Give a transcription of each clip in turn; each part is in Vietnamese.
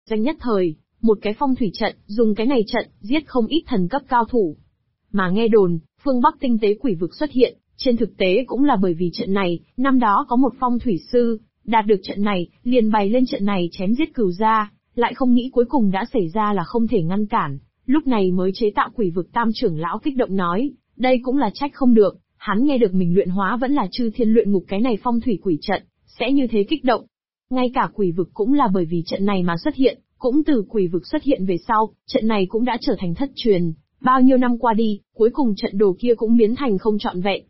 danh nhất thời, một cái phong thủy trận, dùng cái này trận, giết không ít thần cấp cao thủ. Mà nghe đồn, phương Bắc tinh tế quỷ vực xuất hiện, trên thực tế cũng là bởi vì trận này, năm đó có một phong thủy sư, đạt được trận này, liền bày lên trận này chém giết cừu gia, lại không nghĩ cuối cùng đã xảy ra là không thể ngăn cản, lúc này mới chế tạo quỷ vực. Tam trưởng lão kích động nói, đây cũng là trách không được, hắn nghe được mình luyện hóa vẫn là chư thiên luyện ngục cái này phong thủy quỷ trận, sẽ như thế kích động. Ngay cả quỷ vực cũng là bởi vì trận này mà xuất hiện, cũng từ quỷ vực xuất hiện về sau, trận này cũng đã trở thành thất truyền. Bao nhiêu năm qua đi, cuối cùng trận đồ kia cũng biến thành không trọn vẹn.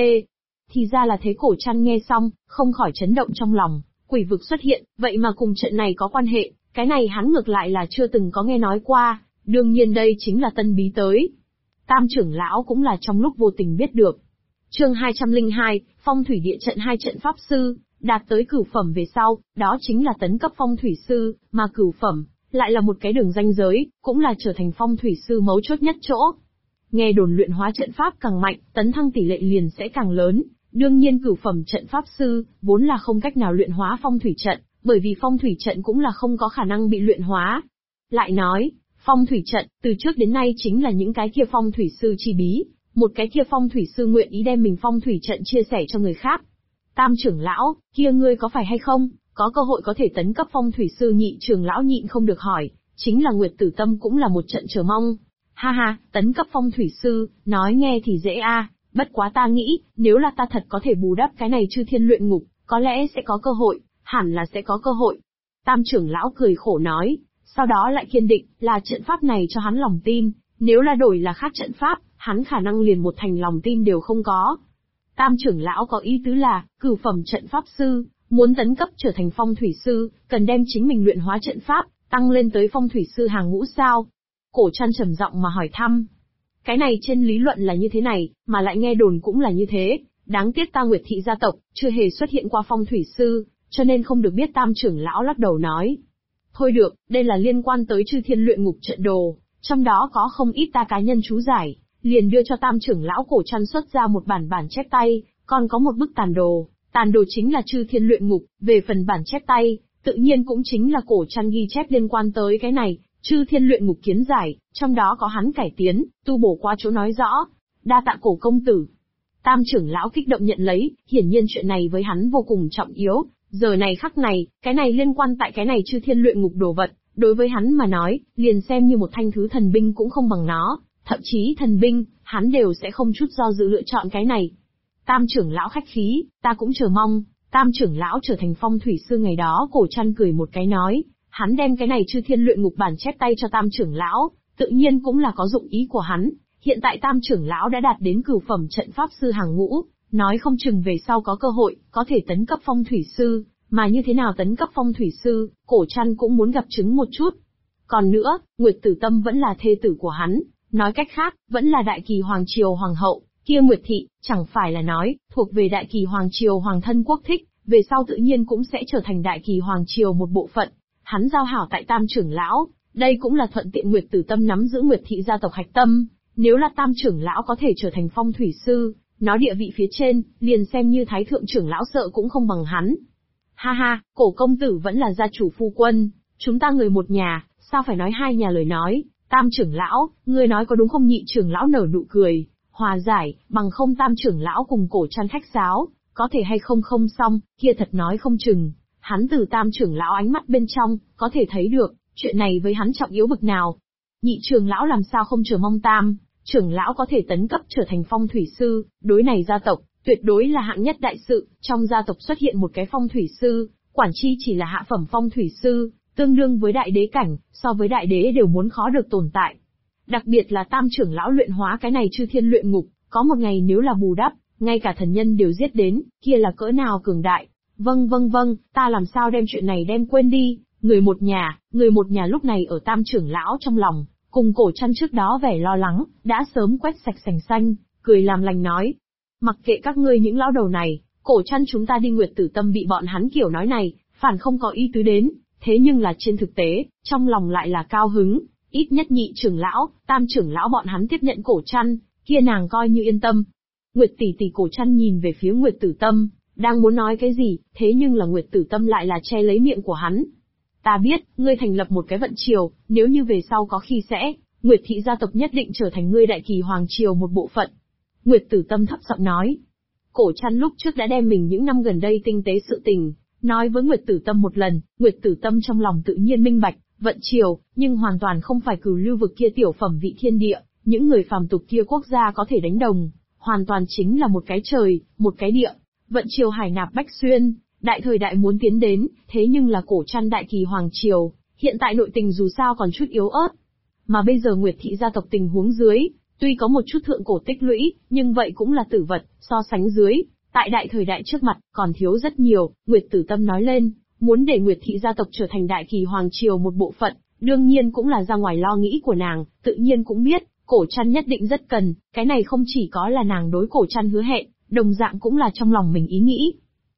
Thì ra là thế. Cổ Trăn nghe xong, không khỏi chấn động trong lòng, quỷ vực xuất hiện, vậy mà cùng trận này có quan hệ, cái này hắn ngược lại là chưa từng có nghe nói qua, đương nhiên đây chính là tân bí tới. Tam trưởng lão cũng là trong lúc vô tình biết được. Chương 202, Phong thủy địa trận. Hai trận pháp sư, đạt tới cửu phẩm về sau, đó chính là tấn cấp phong thủy sư, mà cửu phẩm, lại là một cái đường ranh giới, cũng là trở thành phong thủy sư mấu chốt nhất chỗ. Nghe đồn luyện hóa trận pháp càng mạnh, tấn thăng tỷ lệ liền sẽ càng lớn, đương nhiên cửu phẩm trận pháp sư, vốn là không cách nào luyện hóa phong thủy trận, bởi vì phong thủy trận cũng là không có khả năng bị luyện hóa. Lại nói, phong thủy trận, từ trước đến nay chính là những cái kia phong thủy sư chi bí, một cái kia phong thủy sư nguyện ý đem mình phong thủy trận chia sẻ cho người khác. Tam trưởng lão, kia ngươi có phải hay không, có cơ hội có thể tấn cấp phong thủy sư? Nhị trưởng lão nhịn không được hỏi, chính là Nguyệt Tử Tâm cũng là một trận chờ mong. Ha ha, tấn cấp phong thủy sư, nói nghe thì dễ a, bất quá ta nghĩ, nếu là ta thật có thể bù đắp cái này chư thiên luyện ngục, có lẽ sẽ có cơ hội, hẳn là sẽ có cơ hội. Tam trưởng lão cười khổ nói, sau đó lại kiên định, là trận pháp này cho hắn lòng tin, nếu là đổi là khác trận pháp, hắn khả năng liền một thành lòng tin đều không có. Tam trưởng lão có ý tứ là, cửu phẩm trận pháp sư, muốn tấn cấp trở thành phong thủy sư, cần đem chính mình luyện hóa trận pháp, tăng lên tới phong thủy sư hàng ngũ sao? Cổ Trăn trầm giọng mà hỏi thăm. Cái này trên lý luận là như thế này, mà lại nghe đồn cũng là như thế, đáng tiếc ta Nguyệt thị gia tộc, chưa hề xuất hiện qua phong thủy sư, cho nên không được biết. Tam trưởng lão lắc đầu nói. Thôi được, đây là liên quan tới chư thiên luyện ngục trận đồ, trong đó có không ít ta cá nhân chú giải, liền đưa cho Tam trưởng lão. Cổ Trăn xuất ra một bản chép tay, còn có một bức tàn đồ chính là chư thiên luyện ngục, về phần bản chép tay, tự nhiên cũng chính là Cổ Trăn ghi chép liên quan tới cái này, chư thiên luyện ngục kiến giải, trong đó có hắn cải tiến, tu bổ qua chỗ nói rõ. Đa tạ Cổ công tử. Tam trưởng lão kích động nhận lấy, hiển nhiên chuyện này với hắn vô cùng trọng yếu, giờ này khắc này, cái này liên quan tại cái này chư thiên luyện ngục đồ vật, đối với hắn mà nói, liền xem như một thanh thứ thần binh cũng không bằng nó, thậm chí thần binh, hắn đều sẽ không chút do dự lựa chọn cái này. Tam trưởng lão khách khí, ta cũng chờ mong. Tam trưởng lão trở thành phong thủy sư ngày đó. Cổ Trăn cười một cái nói, hắn đem cái này chư thiên luyện ngục bản chép tay cho Tam trưởng lão, tự nhiên cũng là có dụng ý của hắn. Hiện tại Tam trưởng lão đã đạt đến cửu phẩm trận pháp sư hàng ngũ, nói không chừng về sau có cơ hội, có thể tấn cấp phong thủy sư, mà như thế nào tấn cấp phong thủy sư, Cổ Trăn cũng muốn gặp chứng một chút. Còn nữa, Nguyệt Tử Tâm vẫn là thê tử của hắn, nói cách khác, vẫn là Đại Kỳ Hoàng Triều Hoàng hậu, kia Nguyệt Thị, chẳng phải là nói, thuộc về Đại Kỳ Hoàng Triều Hoàng thân quốc thích, về sau tự nhiên cũng sẽ trở thành Đại Kỳ Hoàng Triều một bộ phận. Hắn giao hảo tại Tam trưởng lão, đây cũng là thuận tiện Nguyệt Tử Tâm nắm giữ Nguyệt Thị gia tộc hạch tâm, nếu là Tam trưởng lão có thể trở thành phong thủy sư, nó địa vị phía trên, liền xem như Thái thượng trưởng lão sợ cũng không bằng hắn. Ha ha, Cổ công tử vẫn là gia chủ phu quân, chúng ta người một nhà, sao phải nói hai nhà lời nói. Tam trưởng lão, ngươi nói có đúng không? Nhị trưởng lão nở nụ cười, hòa giải, bằng không Tam trưởng lão cùng Cổ Trăn khách sáo, có thể hay không không xong, kia thật nói không chừng. Hắn từ Tam trưởng lão ánh mắt bên trong, có thể thấy được, chuyện này với hắn trọng yếu bực nào. Nhị trưởng lão làm sao không chờ mong Tam trưởng lão có thể tấn cấp trở thành phong thủy sư, đối này gia tộc, tuyệt đối là hạng nhất đại sự. Trong gia tộc xuất hiện một cái phong thủy sư, quản chi chỉ là hạ phẩm phong thủy sư, tương đương với đại đế cảnh, so với đại đế đều muốn khó được tồn tại. Đặc biệt là Tam trưởng lão luyện hóa cái này chư thiên luyện ngục, có một ngày nếu là bù đắp, ngay cả thần nhân đều giết đến, kia là cỡ nào cường đại. Vâng, ta làm sao đem chuyện này đem quên đi. Người một nhà lúc này ở Tam trưởng lão trong lòng, cùng Cổ Trăn trước đó vẻ lo lắng, đã sớm quét sạch sành xanh, cười làm lành nói. Mặc kệ các ngươi những lão đầu này, Cổ Trăn chúng ta đi. Nguyệt Tử Tâm bị bọn hắn kiểu nói này, phản không có ý tứ đến, thế nhưng là trên thực tế, trong lòng lại là cao hứng, ít nhất nhị trưởng lão, Tam trưởng lão bọn hắn tiếp nhận Cổ Trăn, kia nàng coi như yên tâm. Nguyệt tỷ tỷ. Cổ Trăn nhìn về phía Nguyệt Tử Tâm, đang muốn nói cái gì, thế nhưng là Nguyệt Tử Tâm lại là che lấy miệng của hắn. Ta biết, ngươi thành lập một cái vận triều, nếu như về sau có khi sẽ, Nguyệt thị gia tộc nhất định trở thành ngươi đại kỳ hoàng triều một bộ phận. Nguyệt Tử Tâm thấp giọng nói. Cổ Trăn lúc trước đã đem mình những năm gần đây tinh tế sự tình, nói với Nguyệt Tử Tâm một lần, Nguyệt Tử Tâm trong lòng tự nhiên minh bạch, vận triều, nhưng hoàn toàn không phải cửu lưu vực kia tiểu phẩm vị thiên địa, những người phàm tục kia quốc gia có thể đánh đồng, hoàn toàn chính là một cái trời, một cái địa. Vận triều hải nạp bách xuyên, đại thời đại muốn tiến đến, thế nhưng là Cổ Trăn đại kỳ hoàng triều, hiện tại nội tình dù sao còn chút yếu ớt. Mà bây giờ Nguyệt thị gia tộc tình huống dưới, tuy có một chút thượng cổ tích lũy, nhưng vậy cũng là tử vật, so sánh dưới, tại đại thời đại trước mặt, còn thiếu rất nhiều. Nguyệt Tử Tâm nói lên, muốn để Nguyệt thị gia tộc trở thành đại kỳ hoàng triều một bộ phận, đương nhiên cũng là ra ngoài lo nghĩ của nàng, tự nhiên cũng biết, Cổ Trăn nhất định rất cần, cái này không chỉ có là nàng đối Cổ Trăn hứa hẹn, đồng dạng cũng là trong lòng mình ý nghĩ.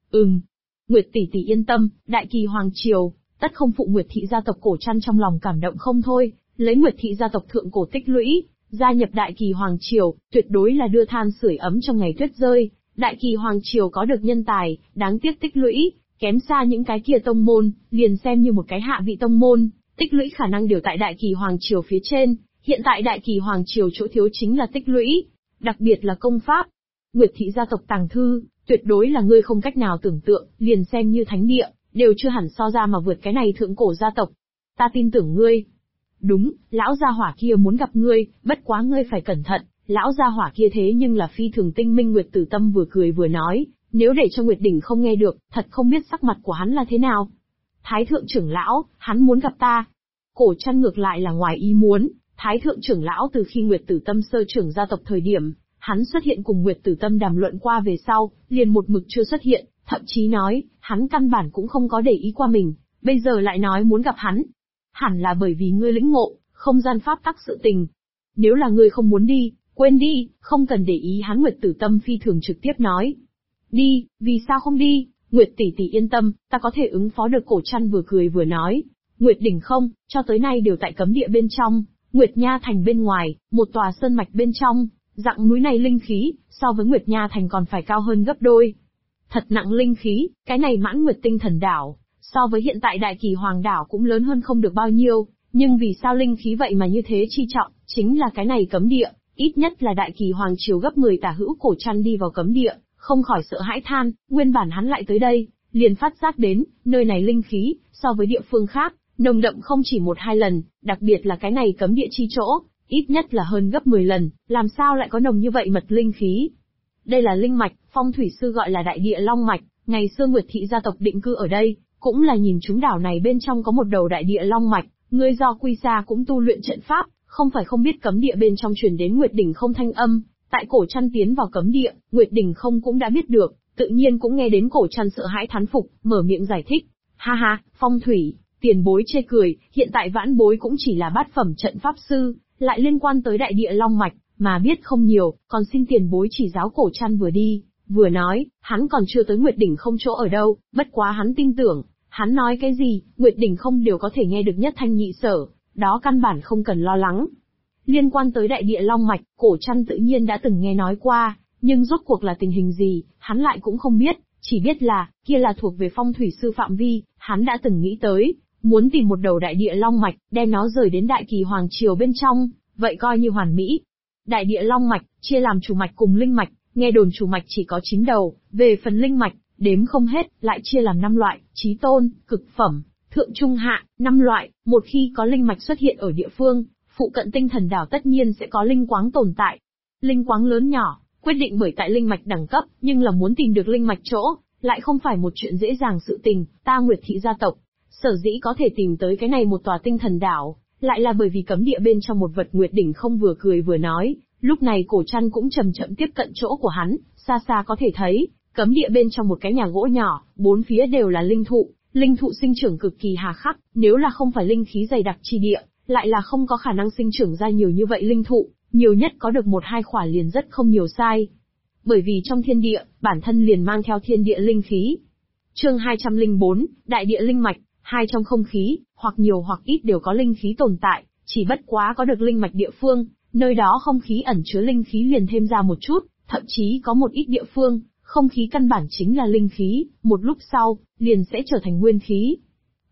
Nguyệt tỷ tỷ yên tâm, đại kỳ hoàng triều, tất không phụ Nguyệt thị gia tộc. Cổ Trăn trong lòng cảm động không thôi, lấy Nguyệt thị gia tộc thượng cổ tích lũy, gia nhập đại kỳ hoàng triều, tuyệt đối là đưa than sưởi ấm trong ngày tuyết rơi. Đại kỳ hoàng triều có được nhân tài, đáng tiếc tích lũy, kém xa những cái kia tông môn, liền xem như một cái hạ vị tông môn, tích lũy khả năng đều tại đại kỳ hoàng triều phía trên. Hiện tại đại kỳ hoàng triều chỗ thiếu chính là tích lũy, đặc biệt là công pháp. Nguyệt thị gia tộc tàng thư, tuyệt đối là ngươi không cách nào tưởng tượng, liền xem như thánh địa, đều chưa hẳn so ra mà vượt cái này thượng cổ gia tộc. Ta tin tưởng ngươi. Đúng, lão gia hỏa kia muốn gặp ngươi, bất quá ngươi phải cẩn thận, lão gia hỏa kia thế nhưng là phi thường tinh minh. Nguyệt Tử Tâm vừa cười vừa nói, nếu để cho Nguyệt Đỉnh không nghe được, thật không biết sắc mặt của hắn là thế nào. Thái thượng trưởng lão, hắn muốn gặp ta. Cổ Trăn ngược lại là ngoài ý muốn, Thái thượng trưởng lão từ khi Nguyệt Tử Tâm sơ trưởng gia tộc thời điểm, hắn xuất hiện cùng Nguyệt Tử Tâm đàm luận qua về sau, liền một mực chưa xuất hiện, thậm chí nói, hắn căn bản cũng không có để ý qua mình, bây giờ lại nói muốn gặp hắn. Hẳn là bởi vì ngươi lĩnh ngộ, không gian pháp tắc sự tình. Nếu là ngươi không muốn đi, quên đi, không cần để ý hắn. Nguyệt Tử Tâm phi thường trực tiếp nói. Đi, vì sao không đi, Nguyệt tỷ tỷ yên tâm, ta có thể ứng phó được. Cổ Trăn vừa cười vừa nói. Nguyệt đỉnh không, cho tới nay đều tại cấm địa bên trong, Nguyệt Nha Thành bên ngoài, một tòa sơn mạch bên trong, dặng núi này linh khí, so với Nguyệt Nha Thành còn phải cao hơn gấp đôi. Thật nặng linh khí, cái này Mãn Nguyệt Tinh Thần Đảo, so với hiện tại Đại Kỳ Hoàng Đảo cũng lớn hơn không được bao nhiêu, nhưng vì sao linh khí vậy mà như thế chi trọng, chính là cái này cấm địa, ít nhất là Đại Kỳ Hoàng Triều gấp 10 tả hữu. Cổ Trăn đi vào cấm địa, không khỏi sợ hãi than, nguyên bản hắn lại tới đây, liền phát giác đến, nơi này linh khí, so với địa phương khác, nồng đậm không chỉ 1-2 lần, đặc biệt là cái này cấm địa chi chỗ, ít nhất là hơn gấp 10 lần, làm sao lại có nồng như vậy mật linh khí. Đây là linh mạch, phong thủy sư gọi là đại địa long mạch, ngày xưa Nguyệt thị gia tộc định cư ở đây, cũng là nhìn chúng đảo này bên trong có một đầu đại địa long mạch, người do Quy Sa cũng tu luyện trận pháp, không phải không biết cấm địa bên trong truyền đến Nguyệt đỉnh không thanh âm. Tại Cổ Trăn tiến vào cấm địa, Nguyệt đỉnh không cũng đã biết được, tự nhiên cũng nghe đến. Cổ Trăn sợ hãi thán phục, mở miệng giải thích. Ha ha, phong thủy, tiền bối chê cười, hiện tại vãn bối cũng chỉ là bát phẩm trận pháp sư, lại liên quan tới đại địa long mạch, mà biết không nhiều, còn xin tiền bối chỉ giáo. Cổ Trăn vừa đi, vừa nói, hắn còn chưa tới Nguyệt đỉnh không chỗ ở đâu, bất quá hắn tin tưởng, hắn nói cái gì, Nguyệt đỉnh không đều có thể nghe được nhất thanh nhị sở, đó căn bản không cần lo lắng. Liên quan tới đại địa long mạch, Cổ Trăn tự nhiên đã từng nghe nói qua, nhưng rốt cuộc là tình hình gì, hắn lại cũng không biết, chỉ biết là, kia là thuộc về phong thủy sư phạm vi, hắn đã từng nghĩ tới, muốn tìm một đầu đại địa long mạch, đem nó rời đến Đại Kỳ Hoàng Triều bên trong, vậy coi như hoàn mỹ. Đại địa long mạch, chia làm chủ mạch cùng linh mạch, nghe đồn chủ mạch chỉ có 9 đầu, về phần linh mạch, đếm không hết, lại chia làm 5 loại, chí tôn, cực phẩm, thượng trung hạ, 5 loại. Một khi có linh mạch xuất hiện ở địa phương, phụ cận tinh thần đảo tất nhiên sẽ có linh quáng tồn tại. Linh quáng lớn nhỏ, quyết định bởi tại linh mạch đẳng cấp, nhưng là muốn tìm được linh mạch chỗ, lại không phải một chuyện dễ dàng sự tình. Ta Nguyệt thị gia tộc, sở dĩ có thể tìm tới cái này một tòa tinh thần đảo, lại là bởi vì cấm địa bên trong một vật. Nguyệt đỉnh không vừa cười vừa nói, lúc này Cổ Trăn cũng chậm chậm tiếp cận chỗ của hắn, xa xa có thể thấy, cấm địa bên trong một cái nhà gỗ nhỏ, bốn phía đều là linh thụ sinh trưởng cực kỳ hà khắc, nếu là không phải linh khí dày đặc chi địa, lại là không có khả năng sinh trưởng ra nhiều như vậy linh thụ, nhiều nhất có được 1-2 quả liền rất không nhiều sai. Bởi vì trong thiên địa, bản thân liền mang theo thiên địa linh khí. Chương 204, Đại địa linh mạch, hai trong không khí, hoặc nhiều hoặc ít đều có linh khí tồn tại, chỉ bất quá có được linh mạch địa phương, nơi đó không khí ẩn chứa linh khí liền thêm ra một chút, thậm chí có một ít địa phương, không khí căn bản chính là linh khí, một lúc sau, liền sẽ trở thành nguyên khí.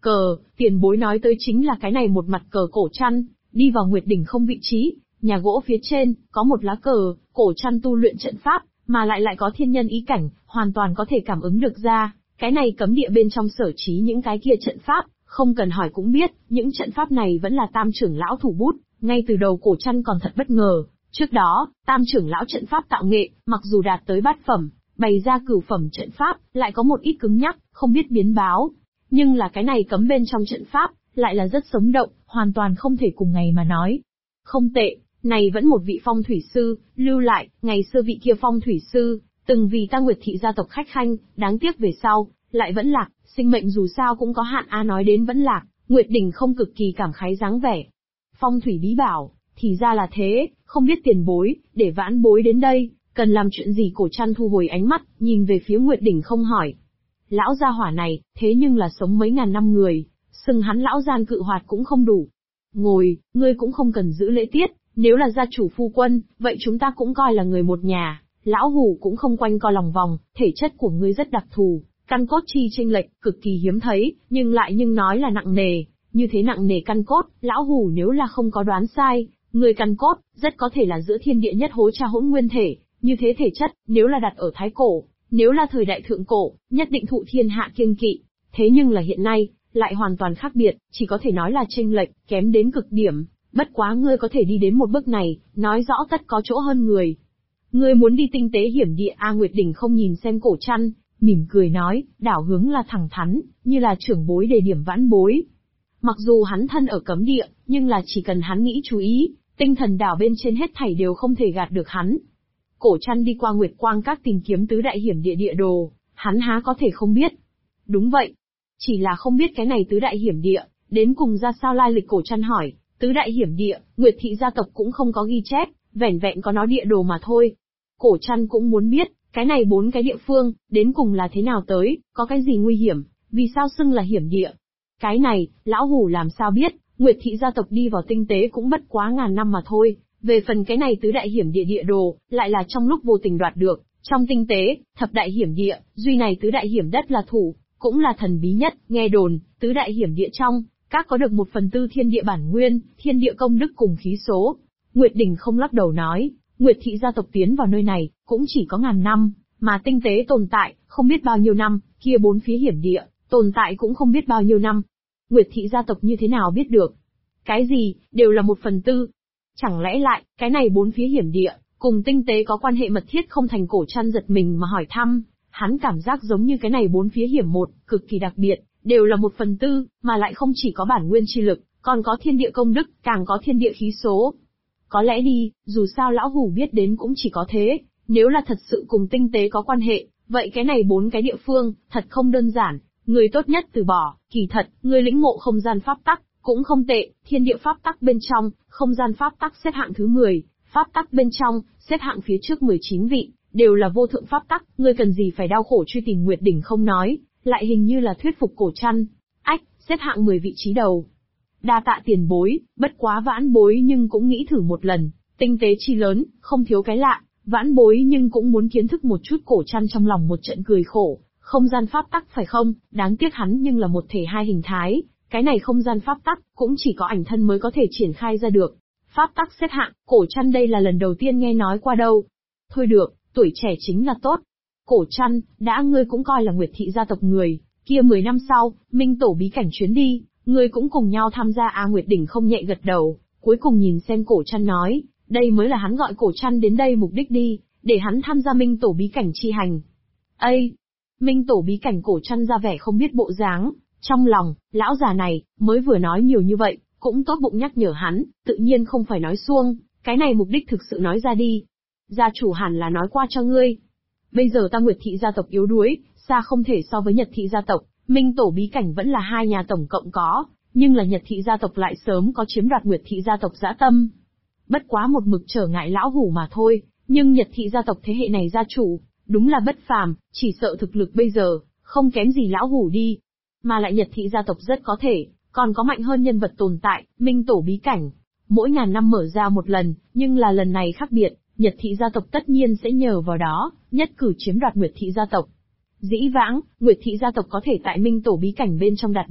Cờ, tiền bối nói tới chính là cái này một mặt cờ cổ chăn, đi vào Nguyệt Đỉnh không vị trí, nhà gỗ phía trên, có một lá cờ, cổ chăn tu luyện trận pháp, mà lại có thiên nhân ý cảnh, hoàn toàn có thể cảm ứng được ra, cái này cấm địa bên trong sở trí những cái kia trận pháp, không cần hỏi cũng biết, những trận pháp này vẫn là Tam trưởng lão thủ bút, ngay từ đầu cổ chăn còn thật bất ngờ, trước đó, Tam trưởng lão trận pháp tạo nghệ, mặc dù đạt tới bát phẩm, bày ra cửu phẩm trận pháp, lại có một ít cứng nhắc, không biết biến báo, nhưng là cái này cấm bên trong trận pháp, lại là rất sống động, hoàn toàn không thể cùng ngày mà nói. Không tệ, này vẫn một vị phong thủy sư, lưu lại, ngày xưa vị kia phong thủy sư, từng vì ta Nguyệt thị gia tộc khách khanh, đáng tiếc về sau, lại vẫn lạc, sinh mệnh dù sao cũng có hạn nói đến vẫn lạc, Nguyệt Đỉnh không cực kỳ cảm khái dáng vẻ. Phong thủy bí bảo, thì ra là thế, không biết tiền bối, để vãn bối đến đây, cần làm chuyện gì? Cổ chăn thu hồi ánh mắt, nhìn về phía Nguyệt Đỉnh không hỏi. Lão gia hỏa này, thế nhưng là sống mấy ngàn năm người, xưng hắn lão gian cự hoạt cũng không đủ. Ngồi, ngươi cũng không cần giữ lễ tiết, nếu là gia chủ phu quân, vậy chúng ta cũng coi là người một nhà. Lão hủ cũng không quanh co lòng vòng, thể chất của ngươi rất đặc thù, căn cốt chi chênh lệch, cực kỳ hiếm thấy, nhưng nói là nặng nề, như thế nặng nề căn cốt, lão hủ nếu là không có đoán sai, người căn cốt, rất có thể là giữa thiên địa nhất hối tra hỗn nguyên thể, như thế thể chất, nếu là đặt ở thái cổ, nếu là thời đại thượng cổ, nhất định thụ thiên hạ kiêng kỵ, thế nhưng là hiện nay, lại hoàn toàn khác biệt, chỉ có thể nói là chênh lệch, kém đến cực điểm, bất quá ngươi có thể đi đến một bước này, nói rõ tất có chỗ hơn người. Ngươi muốn đi tinh tế hiểm địa Nguyệt Đỉnh không nhìn xem cổ chăn, mỉm cười nói, đảo hướng là thẳng thắn, như là trưởng bối đề điểm vãn bối. Mặc dù hắn thân ở cấm địa, nhưng là chỉ cần hắn nghĩ chú ý, tinh thần đảo bên trên hết thảy đều không thể gạt được hắn. Cổ chăn đi qua Nguyệt Quang Các tìm kiếm tứ đại hiểm địa địa đồ, hắn há có thể không biết. Đúng vậy. Chỉ là không biết cái này tứ đại hiểm địa, đến cùng ra sao lai lịch. Cổ chăn hỏi, tứ đại hiểm địa, Nguyệt thị gia tộc cũng không có ghi chép, vẻn vẹn có nó địa đồ mà thôi. Cổ chăn cũng muốn biết, cái này 4 cái địa phương, đến cùng là thế nào tới, có cái gì nguy hiểm, vì sao xưng là hiểm địa. Cái này, lão hủ làm sao biết, Nguyệt thị gia tộc đi vào tinh tế cũng bất quá ngàn năm mà thôi. Về phần cái này tứ đại hiểm địa địa đồ, lại là trong lúc vô tình đoạt được, trong tinh tế, thập đại hiểm địa, duy này tứ đại hiểm đất là thủ, cũng là thần bí nhất, nghe đồn, tứ đại hiểm địa trong, các có được 1/4 thiên địa bản nguyên, thiên địa công đức cùng khí số. Nguyệt Đỉnh không lắc đầu nói, Nguyệt thị gia tộc tiến vào nơi này, cũng chỉ có ngàn năm, mà tinh tế tồn tại, không biết bao nhiêu năm, kia 4 phía hiểm địa, tồn tại cũng không biết bao nhiêu năm. Nguyệt thị gia tộc như thế nào biết được? Cái gì, đều là 1/4. Chẳng lẽ lại, cái này 4 phía hiểm địa, cùng tinh tế có quan hệ mật thiết không? thành cổ chăn giật mình mà hỏi thăm, hắn cảm giác giống như cái này 4 phía hiểm một, cực kỳ đặc biệt, đều là 1/4, mà lại không chỉ có bản nguyên chi lực, còn có thiên địa công đức, càng có thiên địa khí số. Có lẽ đi, dù sao lão hủ biết đến cũng chỉ có thế, nếu là thật sự cùng tinh tế có quan hệ, vậy cái này 4 cái địa phương, thật không đơn giản, người tốt nhất từ bỏ, kỳ thật, người lĩnh ngộ không gian pháp tắc, cũng không tệ, thiên địa pháp tắc bên trong, không gian pháp tắc xếp hạng thứ 10, pháp tắc bên trong, xếp hạng phía trước 19 vị, đều là vô thượng pháp tắc, ngươi cần gì phải đau khổ truy tìm? Nguyệt Đỉnh không nói, lại hình như là thuyết phục cổ chăn. Ách, xếp hạng 10 vị trí đầu. Đa tạ tiền bối, bất quá vãn bối nhưng cũng nghĩ thử một lần, tinh tế chi lớn, không thiếu cái lạ, vãn bối nhưng cũng muốn kiến thức một chút. Cổ chăn trong lòng một trận cười khổ, không gian pháp tắc phải không, đáng tiếc hắn nhưng là một thể hai hình thái, cái này không gian pháp tắc, cũng chỉ có ảnh thân mới có thể triển khai ra được. Pháp tắc xếp hạng, cổ chăn đây là lần đầu tiên nghe nói qua đâu. Thôi được, tuổi trẻ chính là tốt. Cổ chăn, đã ngươi cũng coi là Nguyệt thị gia tộc người, kia 10 năm sau, minh tổ bí cảnh chuyến đi, ngươi cũng cùng nhau tham gia Nguyệt Đỉnh không nhẹ gật đầu, cuối cùng nhìn xem cổ chăn nói, đây mới là hắn gọi cổ chăn đến đây mục đích đi, để hắn tham gia minh tổ bí cảnh chi hành. Ây! Minh tổ bí cảnh. Cổ chăn ra vẻ không biết bộ dáng, trong lòng, lão già này, mới vừa nói nhiều như vậy, cũng tốt bụng nhắc nhở hắn, tự nhiên không phải nói suông, cái này mục đích thực sự nói ra đi. Gia chủ hẳn là nói qua cho ngươi. Bây giờ ta Nguyệt thị gia tộc yếu đuối, xa không thể so với Nhật thị gia tộc, minh tổ bí cảnh vẫn là 2 nhà tổng cộng có, nhưng là Nhật thị gia tộc lại sớm có chiếm đoạt Nguyệt thị gia tộc dã tâm. Bất quá một mực trở ngại lão hủ mà thôi, nhưng Nhật thị gia tộc thế hệ này gia chủ, đúng là bất phàm, chỉ sợ thực lực bây giờ, không kém gì lão hủ đi. Mà lại Nhật thị gia tộc rất có thể, còn có mạnh hơn nhân vật tồn tại, minh tổ bí cảnh. Mỗi ngàn năm mở ra một lần, nhưng là lần này khác biệt, Nhật thị gia tộc tất nhiên sẽ nhờ vào đó, nhất cử chiếm đoạt Nguyệt thị gia tộc. Dĩ vãng, Nguyệt thị gia tộc có thể tại minh tổ bí cảnh bên trong đạt được,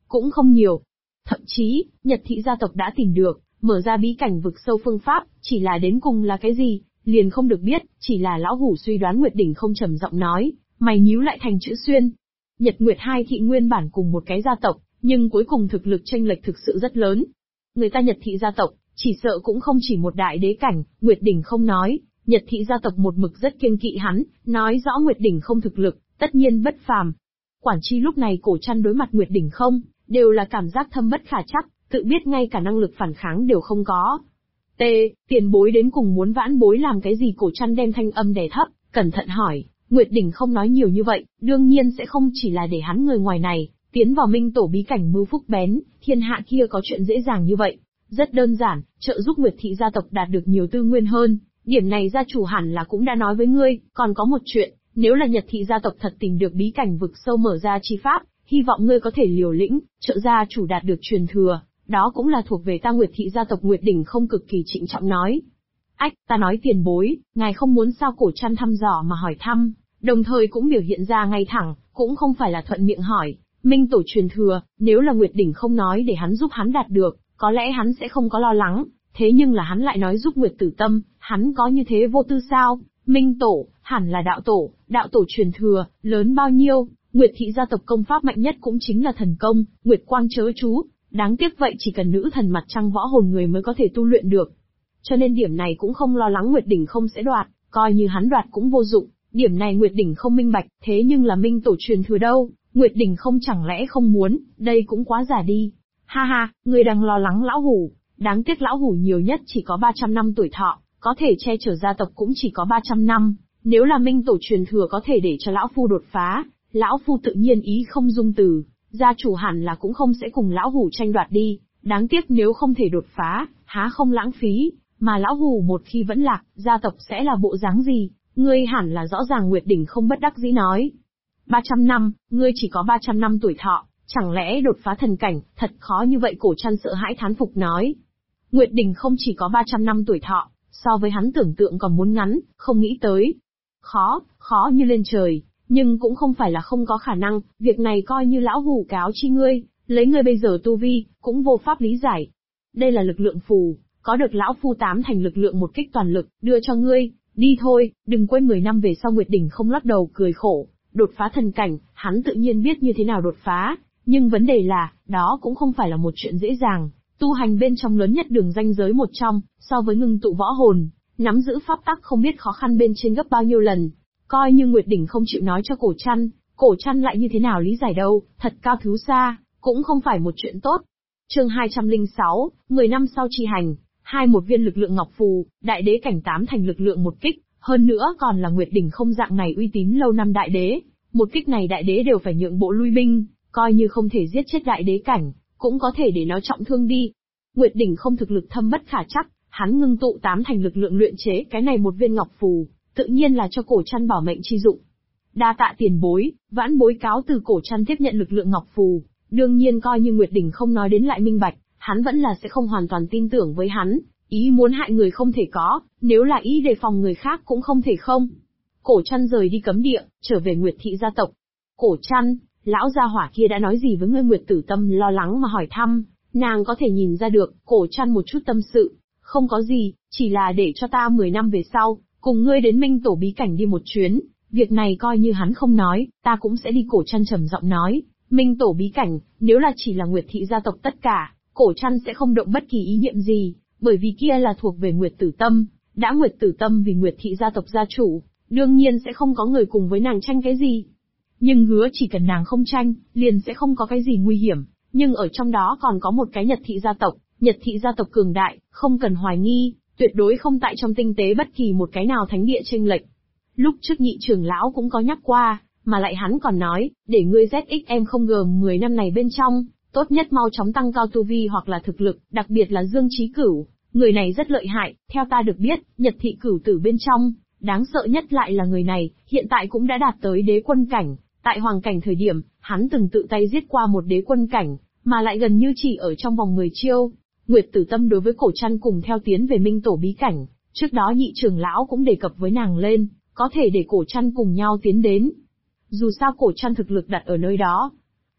cũng không nhiều. Thậm chí, Nhật thị gia tộc đã tìm được, mở ra bí cảnh vực sâu phương pháp, chỉ là đến cùng là cái gì, liền không được biết, chỉ là lão hủ suy đoán. Nguyệt Đỉnh không trầm giọng nói, mày nhíu lại thành chữ xuyên. Nhật Nguyệt hai thị nguyên bản cùng một cái gia tộc, nhưng cuối cùng thực lực chênh lệch thực sự rất lớn. Người ta Nhật thị gia tộc, chỉ sợ cũng không chỉ một đại đế cảnh. Nguyệt Đỉnh không nói, Nhật thị gia tộc một mực rất kiêng kỵ hắn, nói rõ Nguyệt Đỉnh không thực lực, tất nhiên bất phàm. Quản chi lúc này Cổ Trăn đối mặt Nguyệt Đỉnh không, đều là cảm giác thâm bất khả trắc, tự biết ngay cả năng lực phản kháng đều không có. Tiền bối đến cùng muốn vãn bối làm cái gì? Cổ Trăn đem thanh âm đè thấp, cẩn thận hỏi. Nguyệt Đỉnh không nói nhiều như vậy, đương nhiên sẽ không chỉ là để hắn người ngoài này tiến vào minh tổ bí cảnh mưu phúc bén, thiên hạ kia có chuyện dễ dàng như vậy. Rất đơn giản, trợ giúp Nguyệt thị gia tộc đạt được nhiều tư nguyên hơn, điểm này gia chủ hẳn là cũng đã nói với ngươi. Còn có một chuyện, nếu là Nhật thị gia tộc thật tìm được bí cảnh vực sâu mở ra chi pháp, hy vọng ngươi có thể liều lĩnh, trợ gia chủ đạt được truyền thừa, đó cũng là thuộc về ta Nguyệt thị gia tộc. Nguyệt Đỉnh không cực kỳ trịnh trọng nói. Ách, ta nói tiền bối, ngài không muốn sao? Cổ Trăn thăm dò mà hỏi thăm, đồng thời cũng biểu hiện ra ngay thẳng, cũng không phải là thuận miệng hỏi. Minh tổ truyền thừa, nếu là Nguyệt Đỉnh không nói để hắn giúp hắn đạt được, có lẽ hắn sẽ không có lo lắng, thế nhưng là hắn lại nói giúp Nguyệt Tử Tâm, hắn có như thế vô tư sao? Minh tổ, hẳn là đạo tổ truyền thừa, lớn bao nhiêu? Nguyệt thị gia tộc công pháp mạnh nhất cũng chính là thần công, Nguyệt Quang chớ chú, đáng tiếc vậy chỉ cần nữ thần mặt trăng võ hồn người mới có thể tu luyện được. Cho nên điểm này cũng không lo lắng Nguyệt Đỉnh không sẽ đoạt, coi như hắn đoạt cũng vô dụng, điểm này Nguyệt Đỉnh không minh bạch. Thế nhưng là Minh tổ truyền thừa đâu, Nguyệt Đỉnh không chẳng lẽ không muốn, đây cũng quá giả đi. Ha ha, người đang lo lắng lão hủ, đáng tiếc lão hủ nhiều nhất chỉ có 300 năm tuổi thọ, có thể che chở gia tộc cũng chỉ có 300 năm, nếu là Minh tổ truyền thừa có thể để cho lão phu đột phá, lão phu tự nhiên ý không dung từ, gia chủ hẳn là cũng không sẽ cùng lão hủ tranh đoạt đi, đáng tiếc nếu không thể đột phá, há không lãng phí, mà lão hủ một khi vẫn lạc, gia tộc sẽ là bộ dáng gì, ngươi hẳn là rõ ràng. Nguyệt Đỉnh không bất đắc dĩ nói. 300 năm, ngươi chỉ có 300 năm tuổi thọ, chẳng lẽ đột phá thần cảnh, thật khó như vậy? Cổ Trăn sợ hãi thán phục nói. Nguyệt Đỉnh không chỉ có 300 năm tuổi thọ, so với hắn tưởng tượng còn muốn ngắn, không nghĩ tới. Khó như lên trời, nhưng cũng không phải là không có khả năng, việc này coi như lão hủ cáo chi ngươi, lấy ngươi bây giờ tu vi, cũng vô pháp lý giải. Đây là lực lượng phù, có được lão phu 8 thành lực lượng một kích toàn lực, đưa cho ngươi, đi thôi, đừng quên 10 năm về sau. Nguyệt Đỉnh không lắc đầu cười khổ, đột phá thần cảnh, hắn tự nhiên biết như thế nào đột phá, nhưng vấn đề là, đó cũng không phải là một chuyện dễ dàng. Tu hành bên trong lớn nhất đường ranh giới một trong, so với ngưng tụ võ hồn, nắm giữ pháp tắc không biết khó khăn bên trên gấp bao nhiêu lần. Coi như Nguyệt Đỉnh không chịu nói cho Cổ Trăn lại như thế nào lý giải đâu, thật cao thứ xa, cũng không phải một chuyện tốt. Chương 206, 10 năm sau chi hành, một viên lực lượng ngọc phù, đại đế cảnh 8 thành lực lượng một kích, hơn nữa còn là Nguyệt Đỉnh không dạng này uy tín lâu năm đại đế, một kích này đại đế đều phải nhượng bộ lui binh, coi như không thể giết chết đại đế cảnh, cũng có thể để nó trọng thương đi. Nguyệt Đỉnh không thực lực thâm bất khả trắc, hắn ngưng tụ 8 thành lực lượng luyện chế cái này một viên ngọc phù, tự nhiên là cho Cổ Trăn bảo mệnh chi dụng. Đa tạ tiền bối, vãn bối cáo từ. Cổ Trăn tiếp nhận lực lượng ngọc phù, đương nhiên coi như Nguyệt Đỉnh không nói đến lại minh bạch, hắn vẫn là sẽ không hoàn toàn tin tưởng với hắn, ý muốn hại người không thể có, nếu là ý đề phòng người khác cũng không thể không. Cổ Trăn rời đi cấm địa, trở về Nguyệt thị gia tộc. Cổ Trăn, lão gia hỏa kia đã nói gì với ngươi? Nguyệt Tử Tâm lo lắng mà hỏi thăm, nàng có thể nhìn ra được, Cổ Trăn một chút tâm sự, không có gì, chỉ là để cho ta 10 năm về sau, cùng ngươi đến Minh tổ bí cảnh đi một chuyến, việc này coi như hắn không nói, ta cũng sẽ đi. Cổ Trăn trầm giọng nói, Minh tổ bí cảnh, nếu là chỉ là Nguyệt thị gia tộc tất cả, Cổ Trăn sẽ không động bất kỳ ý niệm gì, bởi vì kia là thuộc về Nguyệt Tử Tâm, đã Nguyệt Tử Tâm vì Nguyệt thị gia tộc gia chủ, đương nhiên sẽ không có người cùng với nàng tranh cái gì. Nhưng hứa chỉ cần nàng không tranh, liền sẽ không có cái gì nguy hiểm, nhưng ở trong đó còn có một cái Nhật thị gia tộc cường đại, không cần hoài nghi, tuyệt đối không tại trong tinh tế bất kỳ một cái nào thánh địa chênh lệch. Lúc trước Nhị trưởng lão cũng có nhắc qua, mà lại hắn còn nói, để ngươi ZXM không gồm 10 năm này bên trong, tốt nhất mau chóng tăng cao tu vi hoặc là thực lực, đặc biệt là Dương Chí Cửu, người này rất lợi hại, theo ta được biết, Nhật thị cửu tử bên trong, đáng sợ nhất lại là người này, hiện tại cũng đã đạt tới đế quân cảnh, tại hoàng cảnh thời điểm, hắn từng tự tay giết qua một đế quân cảnh, mà lại gần như chỉ ở trong vòng 10 chiêu. Nguyệt Tử Tâm đối với Cổ Trăn cùng theo tiến về Minh tổ bí cảnh, trước đó Nhị trưởng lão cũng đề cập với nàng lên, có thể để Cổ Trăn cùng nhau tiến đến. Dù sao Cổ Trăn thực lực đặt ở nơi đó,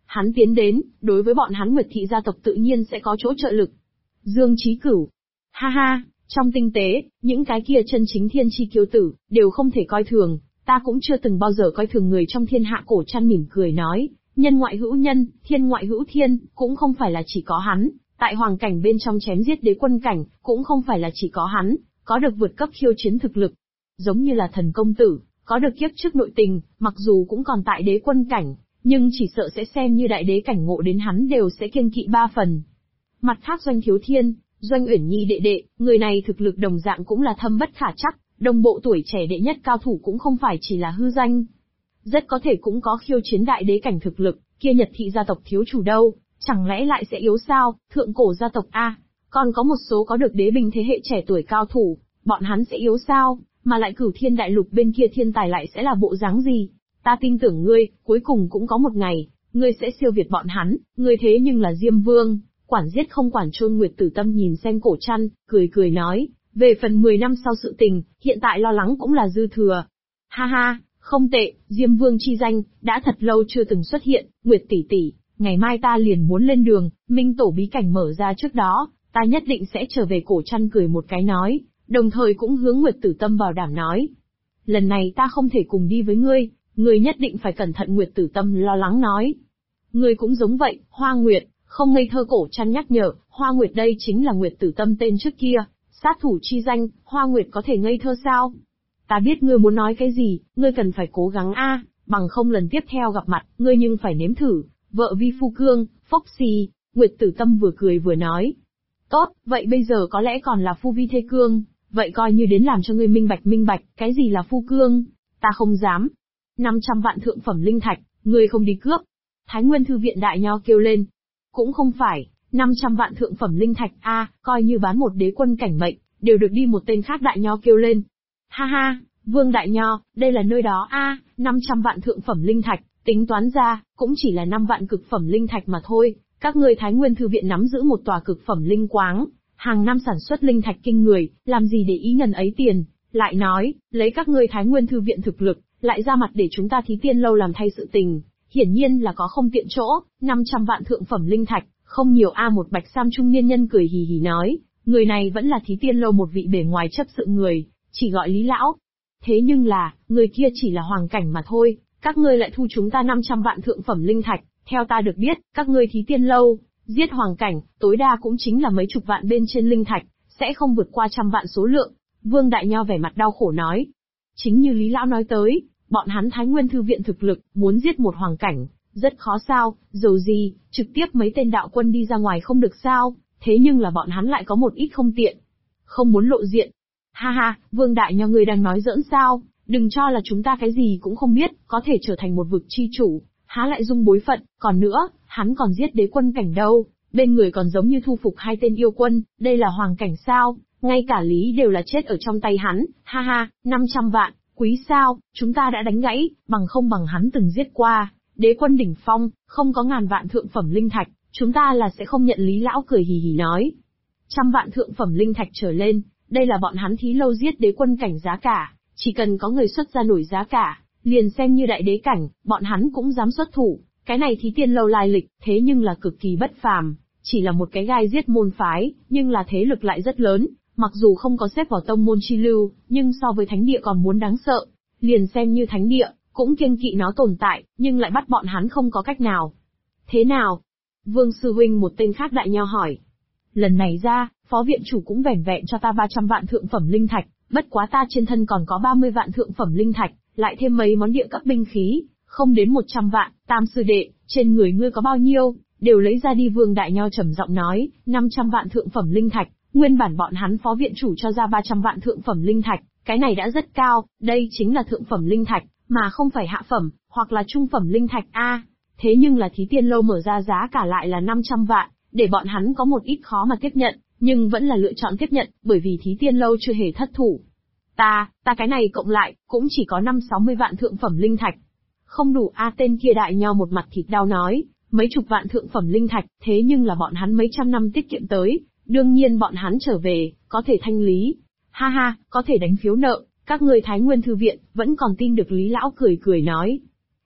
Hắn tiến đến, đối với bọn hắn Nguyệt thị gia tộc tự nhiên sẽ có chỗ trợ lực. Dương Chí Cửu. Ha ha, trong tinh tế, những cái kia chân chính thiên chi kiêu tử, đều không thể coi thường, ta cũng chưa từng bao giờ coi thường người trong thiên hạ. Cổ Trăn mỉm cười nói, nhân ngoại hữu nhân, thiên ngoại hữu thiên, cũng không phải là chỉ có hắn, tại hoàng cảnh bên trong chém giết đế quân cảnh, cũng không phải là chỉ có hắn, có được vượt cấp khiêu chiến thực lực. Giống như là Thần công tử, có được kiếp trước nội tình, mặc dù cũng còn tại đế quân cảnh, nhưng chỉ sợ sẽ xem như đại đế cảnh ngộ đến hắn đều sẽ kiêng kỵ 3 phần. Mặt khác Doanh Thiếu Thiên, Doanh Uyển Nhi đệ đệ, người này thực lực đồng dạng cũng là thâm bất khả trắc, đồng bộ tuổi trẻ đệ nhất cao thủ cũng không phải chỉ là hư danh. Rất có thể cũng có khiêu chiến đại đế cảnh thực lực, kia Nhật thị gia tộc thiếu chủ đâu, chẳng lẽ lại sẽ yếu sao? Thượng cổ gia tộc a, còn có một số có được đế binh thế hệ trẻ tuổi cao thủ, bọn hắn sẽ yếu sao? Mà lại Cửu Thiên đại lục bên kia thiên tài lại sẽ là bộ dáng gì? Ta tin tưởng ngươi, cuối cùng cũng có một ngày, ngươi sẽ siêu việt bọn hắn, ngươi thế nhưng là Diêm Vương, quản giết không quản chôn. Nguyệt Tử Tâm nhìn xem Cổ Trăn, cười cười nói, về phần 10 năm sau sự tình, hiện tại lo lắng cũng là dư thừa. Ha ha, không tệ, Diêm Vương chi danh, đã thật lâu chưa từng xuất hiện. Nguyệt tỷ tỷ, ngày mai ta liền muốn lên đường, Minh Tổ bí cảnh mở ra trước đó, ta nhất định sẽ trở về. Cổ Trăn cười một cái nói, đồng thời cũng hướng Nguyệt Tử Tâm bảo đảm nói, lần này ta không thể cùng đi với ngươi, ngươi nhất định phải cẩn thận. Nguyệt Tử Tâm lo lắng nói, ngươi cũng giống vậy, Hoa Nguyệt, không ngây thơ. Cổ Trăn nhắc nhở, Hoa Nguyệt đây chính là Nguyệt Tử Tâm tên trước kia, sát thủ chi danh, Hoa Nguyệt có thể ngây thơ sao? Ta biết ngươi muốn nói cái gì, ngươi cần phải cố gắng a, bằng không lần tiếp theo gặp mặt, ngươi nhưng phải nếm thử. Vợ vi phu cương, phốc xì. Nguyệt Tử Tâm vừa cười vừa nói, tốt, vậy bây giờ có lẽ còn là phu vi thê cương, vậy coi như đến làm cho ngươi minh bạch, cái gì là phu cương? Ta không dám. 500 vạn thượng phẩm linh thạch, ngươi không đi cướp. Thái Nguyên Thư viện đại nho kêu lên. Cũng không phải, 500 vạn thượng phẩm linh thạch a, coi như bán một đế quân cảnh mệnh, đều được đi. Một tên khác đại nho kêu lên. Ha ha, Vương đại nho, đây là nơi đó a, 500 vạn thượng phẩm linh thạch, tính toán ra, cũng chỉ là 5 vạn cực phẩm linh thạch mà thôi. Các ngươi Thái Nguyên Thư viện nắm giữ một tòa cực phẩm linh quáng, hàng năm sản xuất linh thạch kinh người, làm gì để ý ngần ấy tiền? Lại nói, lấy các ngươi Thái Nguyên Thư viện thực lực, lại ra mặt để chúng ta Thí Tiên lâu làm thay sự tình, hiển nhiên là có không tiện chỗ. 500 vạn thượng phẩm linh thạch, không nhiều a. Một bạch sam trung niên nhân cười hì hì nói, người này vẫn là Thí Tiên lâu một vị bề ngoài chấp sự người, chỉ gọi Lý lão. Thế nhưng là, người kia chỉ là hoàng cảnh mà thôi, các ngươi lại thu chúng ta 500 vạn thượng phẩm linh thạch. Theo ta được biết, các ngươi Thí Tiên lâu giết hoàng cảnh, tối đa cũng chính là mấy chục vạn bên trên linh thạch, sẽ không vượt qua 100 vạn số lượng. Vương đại nho vẻ mặt đau khổ nói, chính như Lý lão nói tới, bọn hắn Thái Nguyên Thư viện thực lực, muốn giết một hoàng cảnh, rất khó sao, dầu gì, trực tiếp mấy tên đạo quân đi ra ngoài không được sao, thế nhưng là bọn hắn lại có một ít không tiện, không muốn lộ diện. Ha ha, Vương đại nho người đang nói giỡn sao, đừng cho là chúng ta cái gì cũng không biết, có thể trở thành một vực chi chủ, há lại dung bối phận, còn nữa, hắn còn giết đế quân cảnh đâu, bên người còn giống như thu phục 2 tên yêu quân, đây là hoàng cảnh sao, ngay cả Lý đều là chết ở trong tay hắn. Ha ha, 500 vạn, quý sao, chúng ta đã đánh gãy, bằng không bằng hắn từng giết qua, đế quân đỉnh phong, không có ngàn vạn thượng phẩm linh thạch, chúng ta là sẽ không nhận. Lý lão cười hì hì nói, 100 vạn thượng phẩm linh thạch trở lên, đây là bọn hắn Thí lâu giết đế quân cảnh giá cả, chỉ cần có người xuất ra nổi giá cả, liền xem như đại đế cảnh, bọn hắn cũng dám xuất thủ. Cái này Thí Tiên lâu lai lịch, thế nhưng là cực kỳ bất phàm, chỉ là một cái gai giết môn phái, nhưng là thế lực lại rất lớn, mặc dù không có xếp vào tông môn chi lưu, nhưng so với thánh địa còn muốn đáng sợ, liền xem như thánh địa, cũng kiêng kỵ nó tồn tại, nhưng lại bắt bọn hắn không có cách nào. Thế nào? Vương sư huynh, một tên khác đại nho hỏi. Lần này ra, phó viện chủ cũng vẻn vẹn cho ta 300 vạn thượng phẩm linh thạch, bất quá ta trên thân còn có 30 vạn thượng phẩm linh thạch, lại thêm mấy món địa cấp binh khí, không đến 100 vạn. Tam sư đệ, trên người ngươi có bao nhiêu, đều lấy ra đi. Vương đại nho trầm giọng nói, 500 vạn thượng phẩm linh thạch, nguyên bản bọn hắn phó viện chủ cho ra 300 vạn thượng phẩm linh thạch, cái này đã rất cao, đây chính là thượng phẩm linh thạch, mà không phải hạ phẩm, hoặc là trung phẩm linh thạch a. Thế nhưng là Thí Tiên lâu mở ra giá cả lại là 500 vạn, để bọn hắn có một ít khó mà tiếp nhận, nhưng vẫn là lựa chọn tiếp nhận, bởi vì Thí Tiên lâu chưa hề thất thủ. Ta cái này cộng lại, cũng chỉ có 560 vạn thượng phẩm linh thạch. Không đủ a. Tên kia đại nho một mặt thịt đau nói, mấy chục vạn thượng phẩm linh thạch, thế nhưng là bọn hắn mấy trăm năm tiết kiệm tới, đương nhiên bọn hắn trở về, có thể thanh lý. Ha ha, có thể đánh phiếu nợ, các ngươi Thái Nguyên Thư viện, vẫn còn tin được. Lý lão cười cười nói.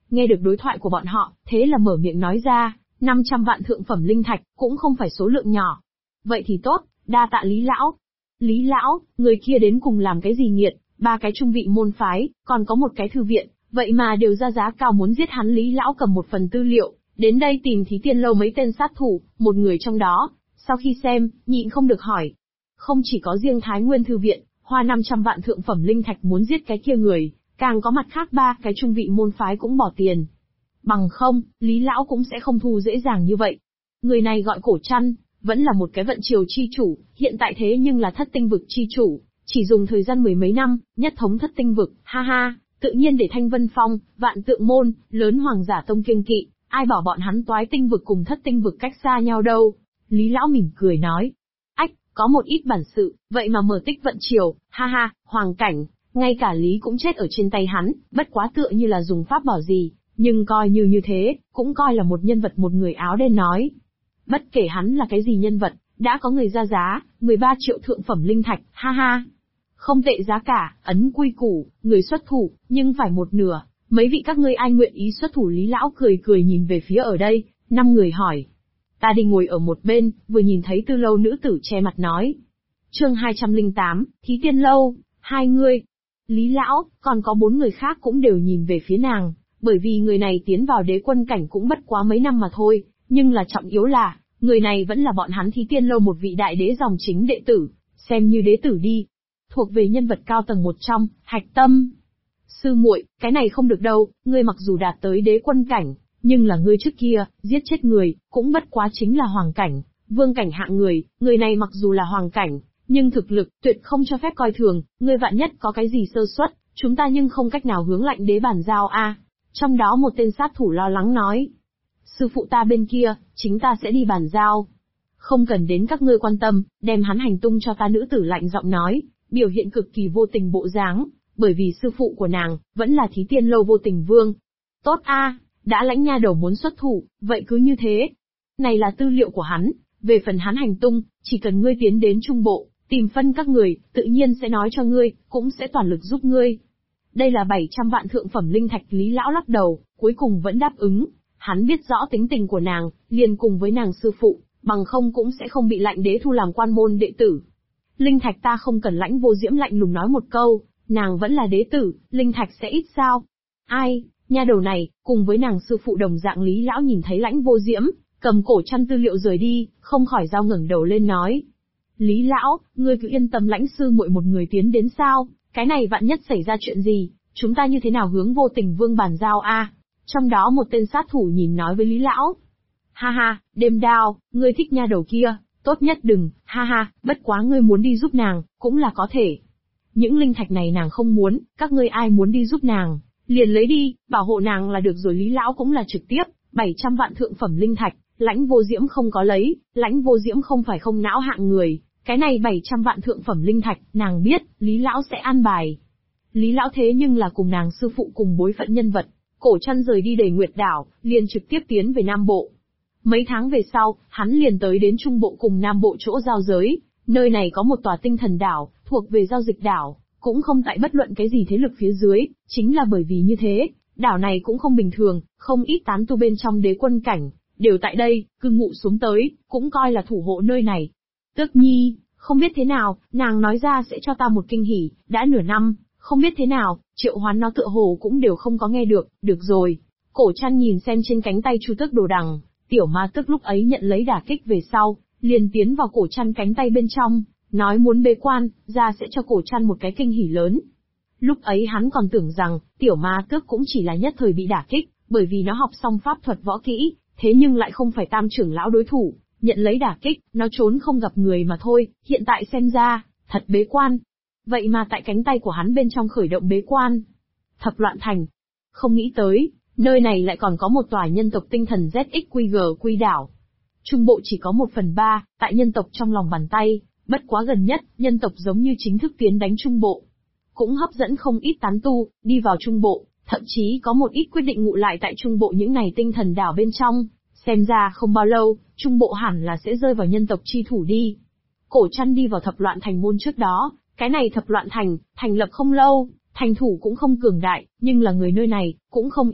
nghe được đối thoại của bọn họ, thế là mở miệng nói ra, 500 vạn thượng phẩm linh thạch, cũng không phải số lượng nhỏ. Vậy thì tốt, đa tạ Lý Lão. Lý Lão, người kia đến cùng làm cái gì nghiệt, 3 cái trung vị môn phái, còn có một cái thư viện, vậy mà đều ra giá cao muốn giết hắn. Lý Lão cầm một phần tư liệu, đến đây tìm Thí Tiên Lâu mấy tên sát thủ, một người trong đó, sau khi xem, nhịn không được hỏi. Không chỉ có riêng Thái Nguyên Thư viện, hoa 500 vạn thượng phẩm linh thạch muốn giết cái kia người, càng có mặt khác 3 cái trung vị môn phái cũng bỏ tiền. Bằng không, Lý Lão cũng sẽ không thu dễ dàng như vậy. Người này gọi Cổ Trăn, vẫn là một cái vận triều chi chủ, hiện tại thế nhưng là Thất Tinh vực chi chủ, chỉ dùng thời gian 10 mấy năm, nhất thống Thất Tinh vực, ha ha, tự nhiên để Thanh Vân Phong, Vạn Tượng môn, lớn Hoàng Giả tông kiêng kỵ, ai bảo bọn hắn Toái Tinh vực cùng Thất Tinh vực cách xa nhau đâu. Lý Lão mỉm cười nói, ách, có một ít bản sự, vậy mà mở tích vận triều, ha ha, hoàng cảnh, ngay cả Lý cũng chết ở trên tay hắn, bất quá tựa như là dùng pháp bảo gì, nhưng coi như thế, cũng coi là một nhân vật. Một người áo đen nói, bất kể hắn là cái gì nhân vật, đã có người ra giá, 13 triệu thượng phẩm linh thạch, ha ha. Không tệ giá cả, ấn quy củ, người xuất thủ, nhưng phải một nửa, mấy vị các ngươi ai nguyện ý xuất thủ? Lý Lão cười cười nhìn về phía ở đây, 5 người hỏi. Ta đi ngồi ở một bên, vừa nhìn thấy Tư Lâu nữ tử che mặt nói. Chương 208, Thí Tiên Lâu, 2 người. Lý Lão, còn có 4 người khác cũng đều nhìn về phía nàng, bởi vì người này tiến vào đế quân cảnh cũng bất quá mấy năm mà thôi, nhưng là trọng yếu là, người này vẫn là bọn hắn Thí Tiên Lâu một vị đại đế dòng chính đệ tử, xem như đế tử đi. Thuộc về nhân vật cao tầng một trong, Hạch Tâm. Sư muội, cái này không được đâu, ngươi mặc dù đạt tới đế quân cảnh, nhưng là ngươi trước kia, giết chết người, cũng bất quá chính là hoàng cảnh, vương cảnh hạng người này mặc dù là hoàng cảnh, nhưng thực lực, tuyệt không cho phép coi thường, ngươi vạn nhất có cái gì sơ suất, chúng ta nhưng không cách nào hướng lạnh đế bàn giao a. Trong đó một tên sát thủ lo lắng nói. Sư phụ ta bên kia, chính ta sẽ đi bàn giao. Không cần đến các ngươi quan tâm, đem hắn hành tung cho ta. Nữ tử lạnh giọng nói, biểu hiện cực kỳ vô tình bộ dáng, bởi vì sư phụ của nàng, vẫn là Thí Tiên Lâu Vô Tình Vương. Tốt a, đã lãnh nha đầu muốn xuất thủ, vậy cứ như thế. Này là tư liệu của hắn, về phần hắn hành tung, chỉ cần ngươi tiến đến Trung Bộ, tìm phân các người, tự nhiên sẽ nói cho ngươi, cũng sẽ toàn lực giúp ngươi. Đây là 700 vạn thượng phẩm linh thạch. Lý Lão lắc đầu, cuối cùng vẫn đáp ứng. Hắn biết rõ tính tình của nàng, liền cùng với nàng sư phụ, bằng không cũng sẽ không bị lạnh đế thu làm quan môn đệ tử. Linh thạch ta không cần. Lãnh Vô Diễm lạnh lùng nói một câu, nàng vẫn là đế tử, linh thạch sẽ ít sao? Ai, nha đầu này, cùng với nàng sư phụ đồng dạng. Lý Lão nhìn thấy Lãnh Vô Diễm, cầm Cổ Trăn tư liệu rời đi, không khỏi dao ngẩng đầu lên nói. Lý Lão, ngươi cứ yên tâm, Lãnh sư muội một người tiến đến sao, cái này vạn nhất xảy ra chuyện gì, chúng ta như thế nào hướng Vô Tình Vương bàn giao a? Trong đó một tên sát thủ nhìn nói với Lý Lão. Ha ha, Đêm Đao, ngươi thích nha đầu kia, tốt nhất đừng, ha ha, bất quá ngươi muốn đi giúp nàng, cũng là có thể. Những linh thạch này nàng không muốn, các ngươi ai muốn đi giúp nàng, liền lấy đi, bảo hộ nàng là được rồi. Lý Lão cũng là trực tiếp, 700 vạn thượng phẩm linh thạch, Lãnh Vô Diễm không có lấy, Lãnh Vô Diễm không phải không não hạng người, cái này 700 vạn thượng phẩm linh thạch, nàng biết, Lý Lão sẽ an bài. Lý Lão thế nhưng là cùng nàng sư phụ cùng bối phận nhân vật. Cổ Trăn rời đi Đầy Nguyệt Đảo, liền trực tiếp tiến về Nam Bộ. Mấy tháng về sau, hắn liền tới đến Trung Bộ cùng Nam Bộ chỗ giao giới, nơi này có một tòa tinh thần đảo, thuộc về giao dịch đảo, cũng không tại bất luận cái gì thế lực phía dưới, chính là bởi vì như thế, đảo này cũng không bình thường, không ít tán tu bên trong đế quân cảnh, đều tại đây, cư ngụ xuống tới, cũng coi là thủ hộ nơi này. Tước Nhi, không biết thế nào, nàng nói ra sẽ cho ta một kinh hỉ, đã nửa năm, không biết thế nào, triệu hoán nó tựa hồ cũng đều không có nghe được. Được rồi. Cổ Trăn nhìn xem trên cánh tay Chu Tước Đồ Đằng, tiểu ma tước lúc ấy nhận lấy đả kích về sau, liền tiến vào Cổ Trăn cánh tay bên trong, nói muốn bế quan, ra sẽ cho Cổ Trăn một cái kinh hỉ lớn. Lúc ấy hắn còn tưởng rằng, tiểu ma tước cũng chỉ là nhất thời bị đả kích, bởi vì nó học xong pháp thuật võ kỹ, thế nhưng lại không phải Tam trưởng lão đối thủ, nhận lấy đả kích, nó trốn không gặp người mà thôi, hiện tại xem ra, thật bế quan. Vậy mà tại cánh tay của hắn bên trong khởi động bế quan. Thập Loạn Thành. Không nghĩ tới, nơi này lại còn có một tòa nhân tộc tinh thần ZXQG đảo. Trung Bộ chỉ có 1/3, tại nhân tộc trong lòng bàn tay, bất quá gần nhất, nhân tộc giống như chính thức tiến đánh Trung Bộ. Cũng hấp dẫn không ít tán tu, đi vào Trung Bộ, thậm chí có một ít quyết định ngụ lại tại Trung Bộ những này tinh thần đảo bên trong. Xem ra không bao lâu, Trung Bộ hẳn là sẽ rơi vào nhân tộc chi thủ đi. Cổ Trăn đi vào Thập Loạn Thành môn trước đó, cái này Thập Loạn Thành, thành lập không lâu, thành thủ cũng không cường đại, nhưng là người nơi này, cũng không ít.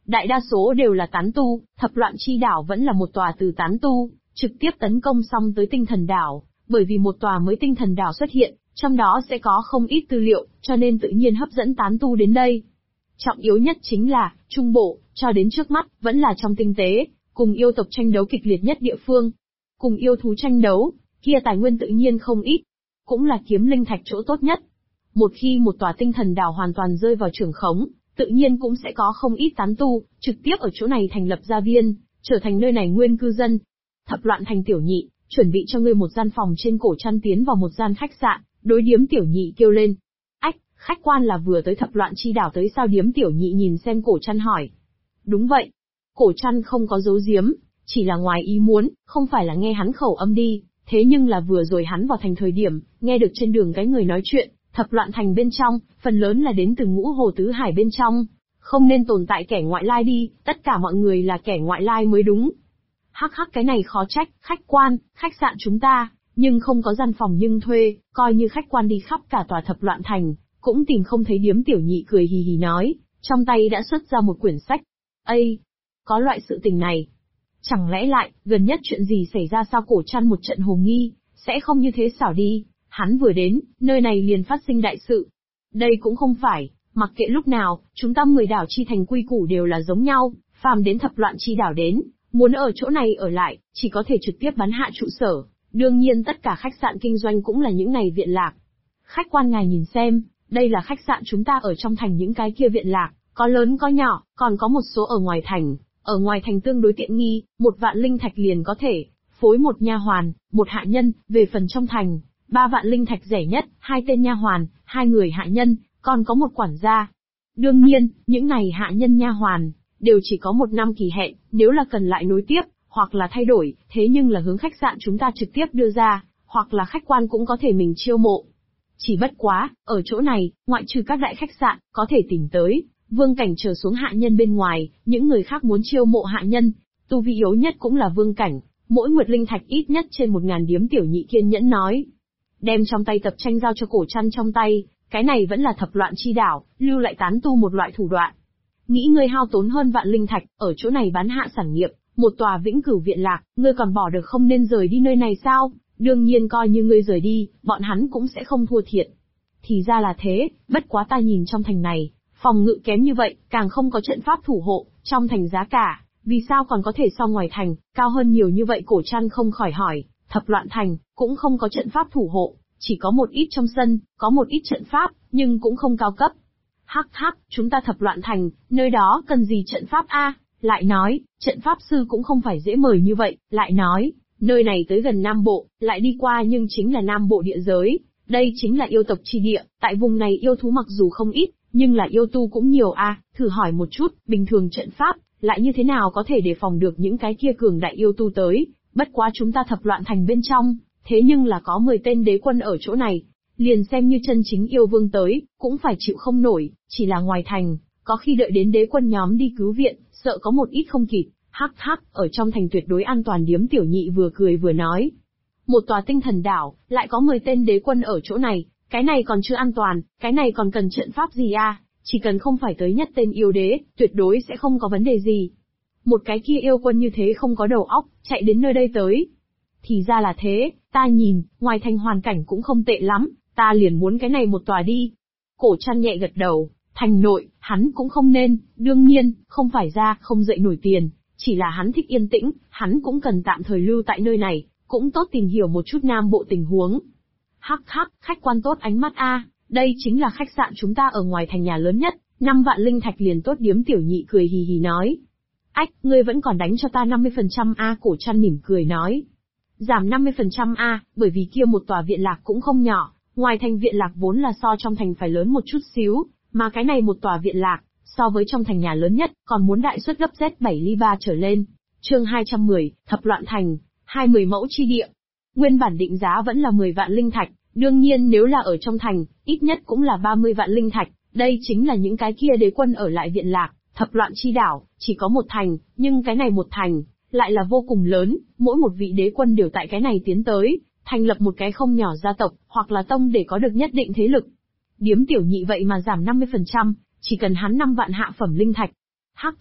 Đại đa số đều là tán tu, thập loạn chi đảo vẫn là một tòa từ tán tu, trực tiếp tấn công xong tới tinh thần đảo, bởi vì một tòa mới tinh thần đảo xuất hiện, trong đó sẽ có không ít tư liệu, cho nên tự nhiên hấp dẫn tán tu đến đây. Trọng yếu nhất chính là, Trung Bộ, cho đến trước mắt, vẫn là trong tinh tế, cùng yêu tộc tranh đấu kịch liệt nhất địa phương. Cùng yêu thú tranh đấu, kia tài nguyên tự nhiên không ít, cũng là kiếm linh thạch chỗ tốt nhất. Một khi một tòa tinh thần đảo hoàn toàn rơi vào trưởng khống, tự nhiên cũng sẽ có không ít tán tu, trực tiếp ở chỗ này thành lập gia viên, trở thành nơi này nguyên cư dân. Thập loạn thành tiểu nhị, chuẩn bị cho ngươi một gian phòng trên cổ chăn tiến vào một gian khách sạn, đối điếm tiểu nhị kêu lên. Ách, khách quan là vừa tới thập loạn chi đảo tới sao? Điếm tiểu nhị nhìn xem cổ chăn hỏi. Đúng vậy. Cổ chăn không có giấu giếm, chỉ là ngoài ý muốn, không phải là nghe hắn khẩu âm đi, thế nhưng là vừa rồi hắn vào thành thời điểm, nghe được trên đường cái người nói chuyện, thập loạn thành bên trong, phần lớn là đến từ Ngũ Hồ Tứ Hải bên trong, không nên tồn tại kẻ ngoại lai đi, tất cả mọi người là kẻ ngoại lai mới đúng. Hắc hắc, cái này khó trách, khách quan, khách sạn chúng ta, nhưng không có gian phòng nhưng thuê, coi như khách quan đi khắp cả tòa thập loạn thành, cũng tìm không thấy. Điếm tiểu nhị cười hì hì nói, trong tay đã xuất ra một quyển sách. Ây, có loại sự tình này. Chẳng lẽ lại, gần nhất chuyện gì xảy ra sao? Cổ chăn một trận hồ nghi, sẽ không như thế xảo đi, hắn vừa đến, nơi này liền phát sinh đại sự. Đây cũng không phải, mặc kệ lúc nào, chúng ta 10 đảo chi thành quy củ đều là giống nhau, phàm đến thập loạn chi đảo đến, muốn ở chỗ này ở lại, chỉ có thể trực tiếp bắn hạ trụ sở, đương nhiên tất cả khách sạn kinh doanh cũng là những này viện lạc. Khách quan ngài nhìn xem, đây là khách sạn chúng ta ở trong thành, những cái kia viện lạc, có lớn có nhỏ, còn có một số ở ngoài thành. Ở ngoài thành tương đối tiện nghi, 1 vạn linh thạch liền có thể phối 1 nha hoàn, 1 hạ nhân. Về phần trong thành, 3 vạn linh thạch rẻ nhất, 2 tên nha hoàn, 2 người hạ nhân, còn có 1 quản gia. Đương nhiên, những này hạ nhân nha hoàn đều chỉ có 1 năm kỳ hạn, nếu là cần lại nối tiếp hoặc là thay đổi, thế nhưng là hướng khách sạn chúng ta trực tiếp đưa ra, hoặc là khách quan cũng có thể mình chiêu mộ. Chỉ bất quá, ở chỗ này, ngoại trừ các đại khách sạn có thể tìm tới vương cảnh trở xuống hạ nhân bên ngoài, những người khác muốn chiêu mộ hạ nhân, tu vi yếu nhất cũng là vương cảnh, mỗi nguyệt linh thạch ít nhất trên 1000. Điếm tiểu nhị kiên nhẫn nói. Đem trong tay tập tranh giao cho cổ chăn trong tay, cái này vẫn là thập loạn chi đảo, lưu lại tán tu một loại thủ đoạn. Nghĩ ngươi hao tốn hơn vạn linh thạch, ở chỗ này bán hạ sản nghiệp, một tòa vĩnh cửu viện lạc, ngươi còn bỏ được không nên rời đi nơi này sao? Đương nhiên coi như ngươi rời đi, bọn hắn cũng sẽ không thua thiệt. Thì ra là thế, bất quá ta nhìn trong thành này, phòng ngự kém như vậy, càng không có trận pháp thủ hộ, trong thành giá cả, vì sao còn có thể so ngoài thành, cao hơn nhiều như vậy? Cổ chăn không khỏi hỏi, thập loạn thành, cũng không có trận pháp thủ hộ, chỉ có một ít trong sân, có một ít trận pháp, nhưng cũng không cao cấp. Hắc hắc, chúng ta thập loạn thành, nơi đó cần gì trận pháp a? Lại nói, trận pháp sư cũng không phải dễ mời như vậy, lại nói, nơi này tới gần Nam Bộ, lại đi qua nhưng chính là Nam Bộ địa giới, đây chính là yêu tộc chi địa, tại vùng này yêu thú mặc dù không ít, nhưng là yêu tu cũng nhiều a. Thử hỏi một chút, bình thường trận pháp, lại như thế nào có thể đề phòng được những cái kia cường đại yêu tu tới? Bất quá chúng ta thập loạn thành bên trong, thế nhưng là có 10 tên đế quân ở chỗ này, liền xem như chân chính yêu vương tới, cũng phải chịu không nổi, chỉ là ngoài thành, có khi đợi đến đế quân nhóm đi cứu viện, sợ có một ít không kịp. Hắc hắc, ở trong thành tuyệt đối an toàn. Điếm tiểu nhị vừa cười vừa nói. Một tòa tinh thần đảo, lại có 10 tên đế quân ở chỗ này, cái này còn chưa an toàn, cái này còn cần trận pháp gì a? Chỉ cần không phải tới nhất tên yêu đế, tuyệt đối sẽ không có vấn đề gì. Một cái kia yêu quân như thế không có đầu óc, chạy đến nơi đây tới. Thì ra là thế, ta nhìn, ngoài thành hoàn cảnh cũng không tệ lắm, ta liền muốn cái này một tòa đi. Cổ chăn nhẹ gật đầu, thành nội, hắn cũng không nên, đương nhiên, không phải ra, không dậy nổi tiền, chỉ là hắn thích yên tĩnh, hắn cũng cần tạm thời lưu tại nơi này, cũng tốt tìm hiểu một chút Nam Bộ tình huống. Hắc hắc, khách quan tốt ánh mắt a, đây chính là khách sạn chúng ta ở ngoài thành nhà lớn nhất, 5 vạn linh thạch liền tốt. Điếm tiểu nhị cười hì hì nói. Ách, ngươi vẫn còn đánh cho ta 50% a? Cổ chăn mỉm cười nói. Giảm 50% a, bởi vì kia một tòa viện lạc cũng không nhỏ, ngoài thành viện lạc vốn là so trong thành phải lớn một chút xíu, mà cái này một tòa viện lạc, so với trong thành nhà lớn nhất, còn muốn đại suất gấp Z7 ly 3 trở lên. Chương 210, thập loạn thành, 20 mẫu chi địa. Nguyên bản định giá vẫn là 10 vạn linh thạch, đương nhiên nếu là ở trong thành, ít nhất cũng là 30 vạn linh thạch, đây chính là những cái kia đế quân ở lại viện lạc. Thập loạn chi đảo, chỉ có một thành, nhưng cái này một thành, lại là vô cùng lớn, mỗi một vị đế quân đều tại cái này tiến tới, thành lập một cái không nhỏ gia tộc, hoặc là tông để có được nhất định thế lực. Điếm tiểu nhị vậy mà giảm 50%, chỉ cần hắn 5 vạn hạ phẩm linh thạch. Hắc hắc,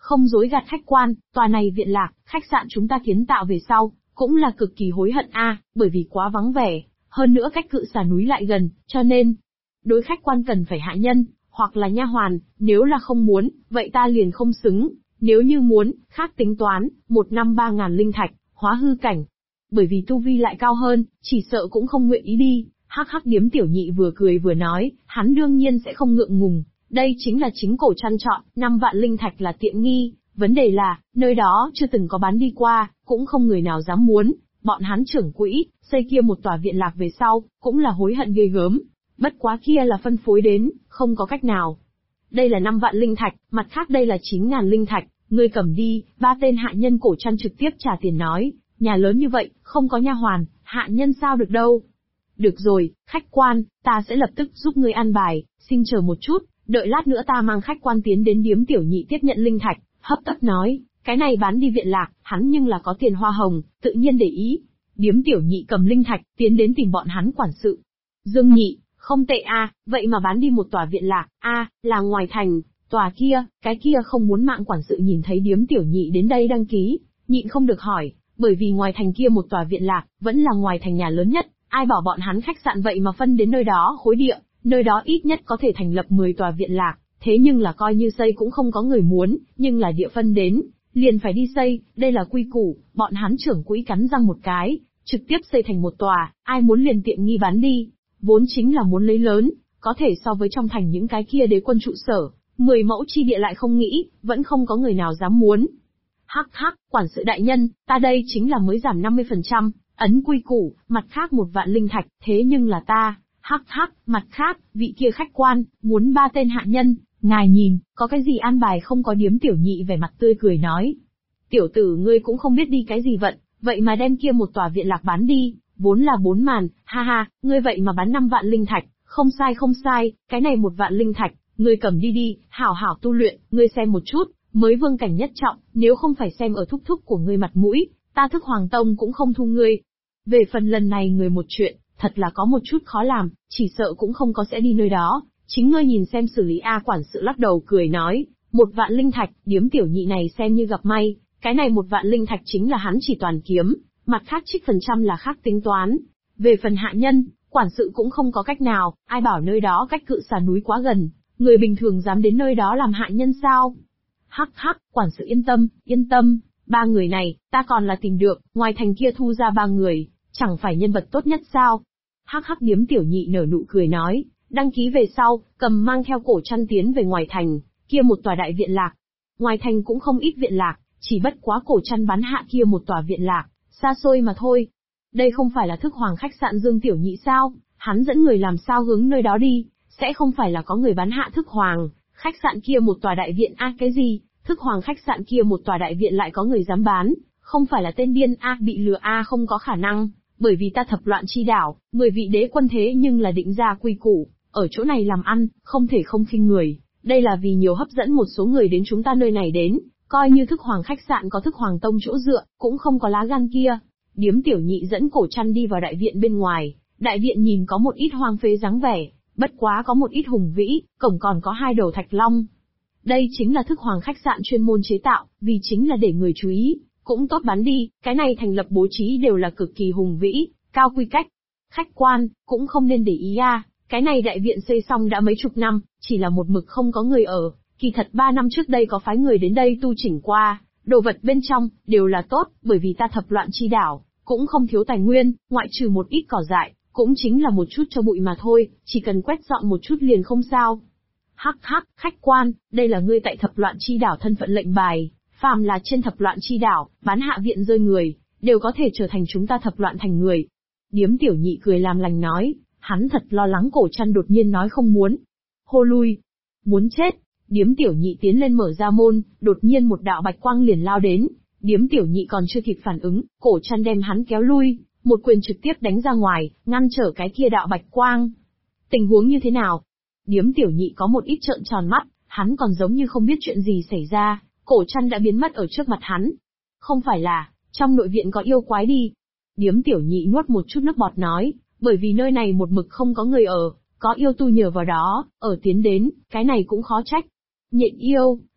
Không dối gạt khách quan, tòa này viện lạc, khách sạn chúng ta kiến tạo về sau, cũng là cực kỳ hối hận bởi vì quá vắng vẻ, hơn nữa cách cự xà núi lại gần, cho nên, đối khách quan cần phải hạ nhân, hoặc là nha hoàn, nếu là không muốn, vậy ta liền không xứng, nếu như muốn, khác tính toán, 1 năm 3.000 linh thạch, hóa hư cảnh. Bởi vì tu vi lại cao hơn, chỉ sợ cũng không nguyện ý đi. Hắc hắc, Điếm Tiểu Nhị vừa cười vừa nói, hắn đương nhiên sẽ không ngượng ngùng, đây chính là chính Cổ Trăn chọn, 5 vạn linh thạch là tiện nghi, vấn đề là, nơi đó chưa từng có bán đi qua, cũng không người nào dám muốn, bọn hắn trưởng quỹ, xây kia một tòa viện lạc về sau, cũng là hối hận ghê gớm, bất quá kia là phân phối đến, không có cách nào. Đây là 5 vạn linh thạch, mặt khác đây là 9.000 linh thạch, ngươi cầm đi. 3 tên hạ nhân Cổ Trăn trực tiếp trả tiền nói, nhà lớn như vậy, không có nha hoàn, hạ nhân sao được đâu. Được rồi, khách quan, ta sẽ lập tức giúp ngươi an bài, xin chờ một chút, đợi lát nữa ta mang khách quan tiến đến Điếm Tiểu Nhị tiếp nhận linh thạch, hấp tấp nói, cái này bán đi viện lạc, hắn nhưng là có tiền hoa hồng, tự nhiên để ý. Điếm Tiểu Nhị cầm linh thạch, tiến đến tìm bọn hắn quản sự. Dương Nhị, không tệ vậy mà bán đi một tòa viện lạc, là ngoài thành, tòa kia, cái kia không muốn mạng. Quản sự nhìn thấy Điếm Tiểu Nhị đến đây đăng ký, nhịn không được hỏi, bởi vì ngoài thành kia một tòa viện lạc, vẫn là ngoài thành nhà lớn nhất, ai bảo bọn hắn khách sạn vậy mà phân đến nơi đó khối địa, nơi đó ít nhất có thể thành lập 10 tòa viện lạc, thế nhưng là coi như xây cũng không có người muốn, nhưng là địa phân đến, liền phải đi xây, đây là quy củ. Bọn hắn trưởng quỹ cắn răng một cái, trực tiếp xây thành một tòa, ai muốn liền tiện nghi bán đi, vốn chính là muốn lấy lớn, có thể so với trong thành những cái kia đế quân trụ sở, 10 mẫu chi địa lại không nghĩ, vẫn không có người nào dám muốn. Hắc hắc, quản sự đại nhân, ta đây chính là mới giảm 50%, ấn quy củ, mặt khác 1 vạn linh thạch, thế nhưng là ta, hắc hắc, mặt khác, vị kia khách quan, muốn 3 tên hạ nhân, ngài nhìn, có cái gì an bài không có? Điếm Tiểu Nhị vẻ mặt tươi cười nói. Tiểu tử ngươi cũng không biết đi cái gì vận, vậy mà đem kia một tòa viện lạc bán đi, vốn là 4 màn, ha ha, ngươi vậy mà bán 5 vạn linh thạch, không sai, cái này 1 vạn linh thạch, ngươi cầm đi đi, hảo hảo tu luyện, ngươi xem một chút, mới vương cảnh nhất trọng, nếu không phải xem ở thúc thúc của ngươi mặt mũi, ta Thức Hoàng Tông cũng không thu ngươi. Về phần lần này người một chuyện, thật là có một chút khó làm, chỉ sợ cũng không có sẽ đi nơi đó, chính ngươi nhìn xem xử lý. Quản sự lắc đầu cười nói, 1 vạn linh thạch, Điếm Tiểu Nhị này xem như gặp may, cái này 1 vạn linh thạch chính là hắn chỉ toàn kiếm, mặt khác trích phần trăm là khác tính toán. Về phần hạ nhân, quản sự cũng không có cách nào, ai bảo nơi đó cách cự xà núi quá gần, người bình thường dám đến nơi đó làm hạ nhân sao? Hắc hắc, quản sự yên tâm, 3 người này, ta còn là tìm được, ngoài thành kia thu ra 3 người, chẳng phải nhân vật tốt nhất sao? Hắc hắc, Điếm Tiểu Nhị nở nụ cười nói, đăng ký về sau, cầm mang theo Cổ Trăn tiến về ngoài thành, kia một tòa đại viện lạc. Ngoài thành cũng không ít viện lạc, chỉ bất quá Cổ Trăn bán hạ kia một tòa viện lạc, xa xôi mà thôi. Đây không phải là Thức Hoàng khách sạn Dương Tiểu Nhị sao? Hắn dẫn người làm sao hướng nơi đó đi, sẽ không phải là có người bán hạ Thức Hoàng khách sạn kia một tòa đại viện cái gì? Thức Hoàng khách sạn kia một tòa đại viện lại có người dám bán, không phải là tên điên bị lừa không có khả năng, bởi vì ta Thập Loạn Chi Đảo, 10 vị đế quân thế nhưng là định ra quy củ, ở chỗ này làm ăn, không thể không khinh người, đây là vì nhiều hấp dẫn một số người đến chúng ta nơi này đến, coi như Thức Hoàng khách sạn có Thức Hoàng Tông chỗ dựa, cũng không có lá gan kia. Điếm Tiểu Nhị dẫn Cổ Trăn đi vào đại viện bên ngoài, đại viện nhìn có một ít hoang phế dáng vẻ, bất quá có một ít hùng vĩ, cổng còn có 2 đầu thạch long. Đây chính là Thức Hoàng khách sạn chuyên môn chế tạo, vì chính là để người chú ý, cũng tốt bán đi, cái này thành lập bố trí đều là cực kỳ hùng vĩ, cao quy cách. Khách quan, cũng không nên để ý cái này đại viện xây xong đã mấy chục năm, chỉ là một mực không có người ở, kỳ thật 3 năm trước đây có phái người đến đây tu chỉnh qua, đồ vật bên trong, đều là tốt, bởi vì ta Thập Loạn Chi Đảo, cũng không thiếu tài nguyên, ngoại trừ một ít cỏ dại, cũng chính là một chút cho bụi mà thôi, chỉ cần quét dọn một chút liền không sao. Hắc hắc, khách quan, đây là ngươi tại Thập Loạn Chi Đảo thân phận lệnh bài, phàm là trên Thập Loạn Chi Đảo, bán hạ viện rơi người, đều có thể trở thành chúng ta Thập Loạn thành người. Điếm Tiểu Nhị cười làm lành nói, hắn thật lo lắng Cổ Trăn đột nhiên nói không muốn. Hô lui, muốn chết. Điếm Tiểu Nhị tiến lên mở ra môn, đột nhiên một đạo bạch quang liền lao đến, Điếm Tiểu Nhị còn chưa kịp phản ứng, Cổ Trăn đem hắn kéo lui, một quyền trực tiếp đánh ra ngoài, ngăn trở cái kia đạo bạch quang. Tình huống như thế nào? Điếm Tiểu Nhị có một ít trợn tròn mắt, hắn còn giống như không biết chuyện gì xảy ra, Cổ Trăn đã biến mất ở trước mặt hắn. Không phải là, trong nội viện có yêu quái đi. Điếm Tiểu Nhị nuốt một chút nước bọt nói, bởi vì nơi này một mực không có người ở, có yêu tu nhờ vào đó, ở tiến đến, cái này cũng khó trách. Nhện yêu,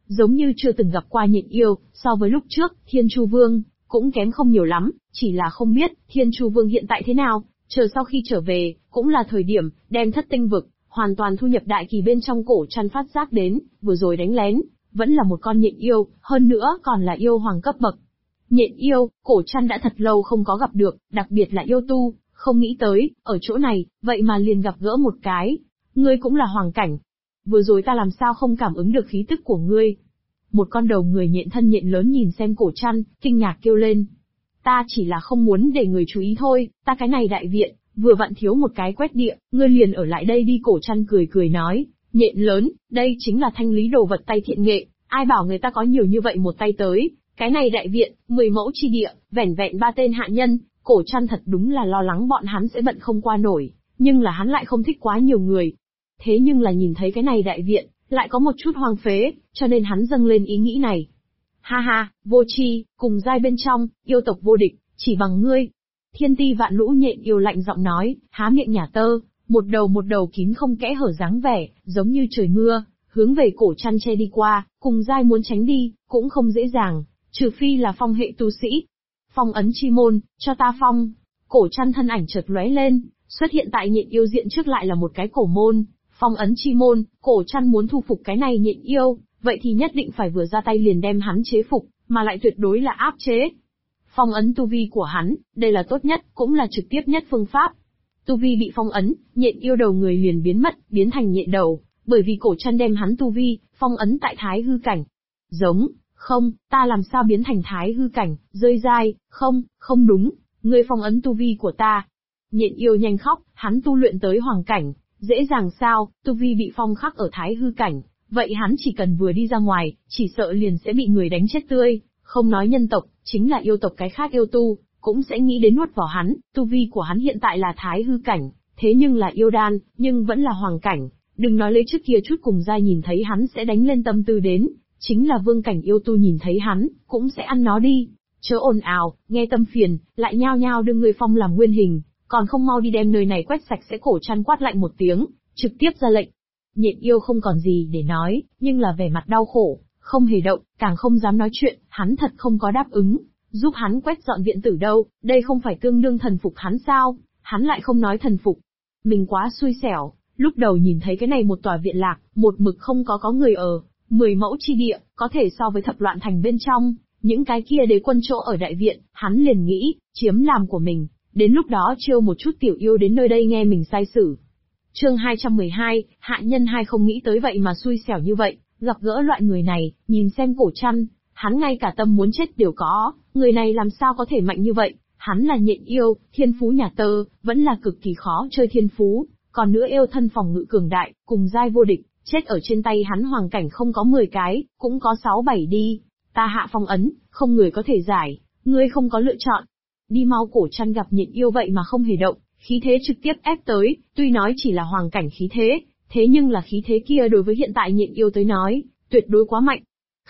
giống như chưa từng gặp qua nhện yêu, so với lúc trước, Thiên Chu Vương, cũng kém không nhiều lắm, chỉ là không biết, Thiên Chu Vương hiện tại thế nào, chờ sau khi trở về, cũng là thời điểm, đem thất tinh vực, hoàn toàn thu nhập đại kỳ bên trong cổ chăn phát giác đến, vừa rồi đánh lén, vẫn là một con nhện yêu, hơn nữa còn là yêu hoàng cấp bậc. Nhện yêu, cổ chăn đã thật lâu không có gặp được, đặc biệt là yêu tu, không nghĩ tới, ở chỗ này, vậy mà liền gặp gỡ một cái. Ngươi cũng là hoàng cảnh. Vừa rồi ta làm sao không cảm ứng được khí tức của ngươi? Một con đầu người nhện thân nhện lớn nhìn xem cổ chăn, kinh ngạc kêu lên. Ta chỉ là không muốn để người chú ý thôi, ta cái này đại viện, vừa vặn thiếu một cái quét địa, ngươi liền ở lại đây đi. Cổ chăn cười cười nói, nhện lớn, đây chính là thanh lý đồ vật tay thiện nghệ, ai bảo người ta có nhiều như vậy một tay tới. Cái này đại viện, 10 mẫu chi địa, vẻn vẹn 3 tên hạ nhân, cổ chăn thật đúng là lo lắng bọn hắn sẽ bận không qua nổi, nhưng là hắn lại không thích quá nhiều người. Thế nhưng là nhìn thấy cái này đại viện, lại có một chút hoang phế, cho nên hắn dâng lên ý nghĩ này. Ha ha, vô tri, cùng giai bên trong, yêu tộc vô địch, chỉ bằng ngươi. Thiên ti vạn lũ nhện yêu lạnh giọng nói, há miệng nhả tơ, một đầu kín không kẽ hở dáng vẻ, giống như trời mưa, hướng về cổ chăn che đi qua, cùng giai muốn tránh đi, cũng không dễ dàng, trừ phi là phong hệ tu sĩ. Phong ấn chi môn, cho ta phong. Cổ chăn thân ảnh chợt lóe lên, xuất hiện tại nhện yêu diện trước lại là một cái cổ môn. Phong ấn chi môn, cổ chăn muốn thu phục cái này nhện yêu, vậy thì nhất định phải vừa ra tay liền đem hắn chế phục, mà lại tuyệt đối là áp chế. Phong ấn tu vi của hắn, đây là tốt nhất, cũng là trực tiếp nhất phương pháp. Tu vi bị phong ấn, nhện yêu đầu người liền biến mất, biến thành nhện đầu, bởi vì cổ chăn đem hắn tu vi, phong ấn tại thái hư cảnh. Giống, không, ta làm sao biến thành thái hư cảnh, rơi dai, không đúng, ngươi phong ấn tu vi của ta. Nhện yêu nhanh khóc, hắn tu luyện tới hoàng cảnh, dễ dàng sao, tu vi bị phong khắc ở thái hư cảnh, vậy hắn chỉ cần vừa đi ra ngoài, chỉ sợ liền sẽ bị người đánh chết tươi, không nói nhân tộc, chính là yêu tộc cái khác yêu tu, cũng sẽ nghĩ đến nuốt vào hắn, tu vi của hắn hiện tại là thái hư cảnh, thế nhưng là yêu đan, nhưng vẫn là hoàng cảnh, đừng nói lấy trước kia chút cùng giai nhìn thấy hắn sẽ đánh lên tâm tư đến, chính là vương cảnh yêu tu nhìn thấy hắn, cũng sẽ ăn nó đi. Chớ ồn ào, nghe tâm phiền, lại nhao nhao đưa người phong làm nguyên hình, còn không mau đi đem nơi này quét sạch sẽ. Cổ chăn quát lạnh một tiếng, trực tiếp ra lệnh. Nhện yêu không còn gì để nói, nhưng là vẻ mặt đau khổ, không hề động, càng không dám nói chuyện, hắn thật không có đáp ứng, giúp hắn quét dọn viện tử đâu, đây không phải tương đương thần phục hắn sao, hắn lại không nói thần phục. Mình quá xui xẻo, lúc đầu nhìn thấy cái này một tòa viện lạc, một mực không có người ở, 10 mẫu chi địa, có thể so với thập loạn thành bên trong, những cái kia đế quân chỗ ở đại viện, hắn liền nghĩ, chiếm làm của mình, đến lúc đó chiêu một chút tiểu yêu đến nơi đây nghe mình sai sử. Chương 212, hạ nhân hai không nghĩ tới vậy mà xui xẻo như vậy, gặp gỡ loại người này, nhìn xem cổ chăn, hắn ngay cả tâm muốn chết đều có, người này làm sao có thể mạnh như vậy, hắn là nhện yêu, thiên phú nhà tơ, vẫn là cực kỳ khó chơi thiên phú, còn nữa yêu thân phòng ngự cường đại, cùng giai vô địch, chết ở trên tay hắn hoàng cảnh không có 10 cái, cũng có 6-7 đi, ta hạ phong ấn, không người có thể giải, ngươi không có lựa chọn. Đi mau. Cổ chăn gặp nhện yêu vậy mà không hề động, khí thế trực tiếp ép tới, tuy nói chỉ là hoàng cảnh khí thế, thế nhưng là khí thế kia đối với hiện tại nhện yêu tới nói, tuyệt đối quá mạnh.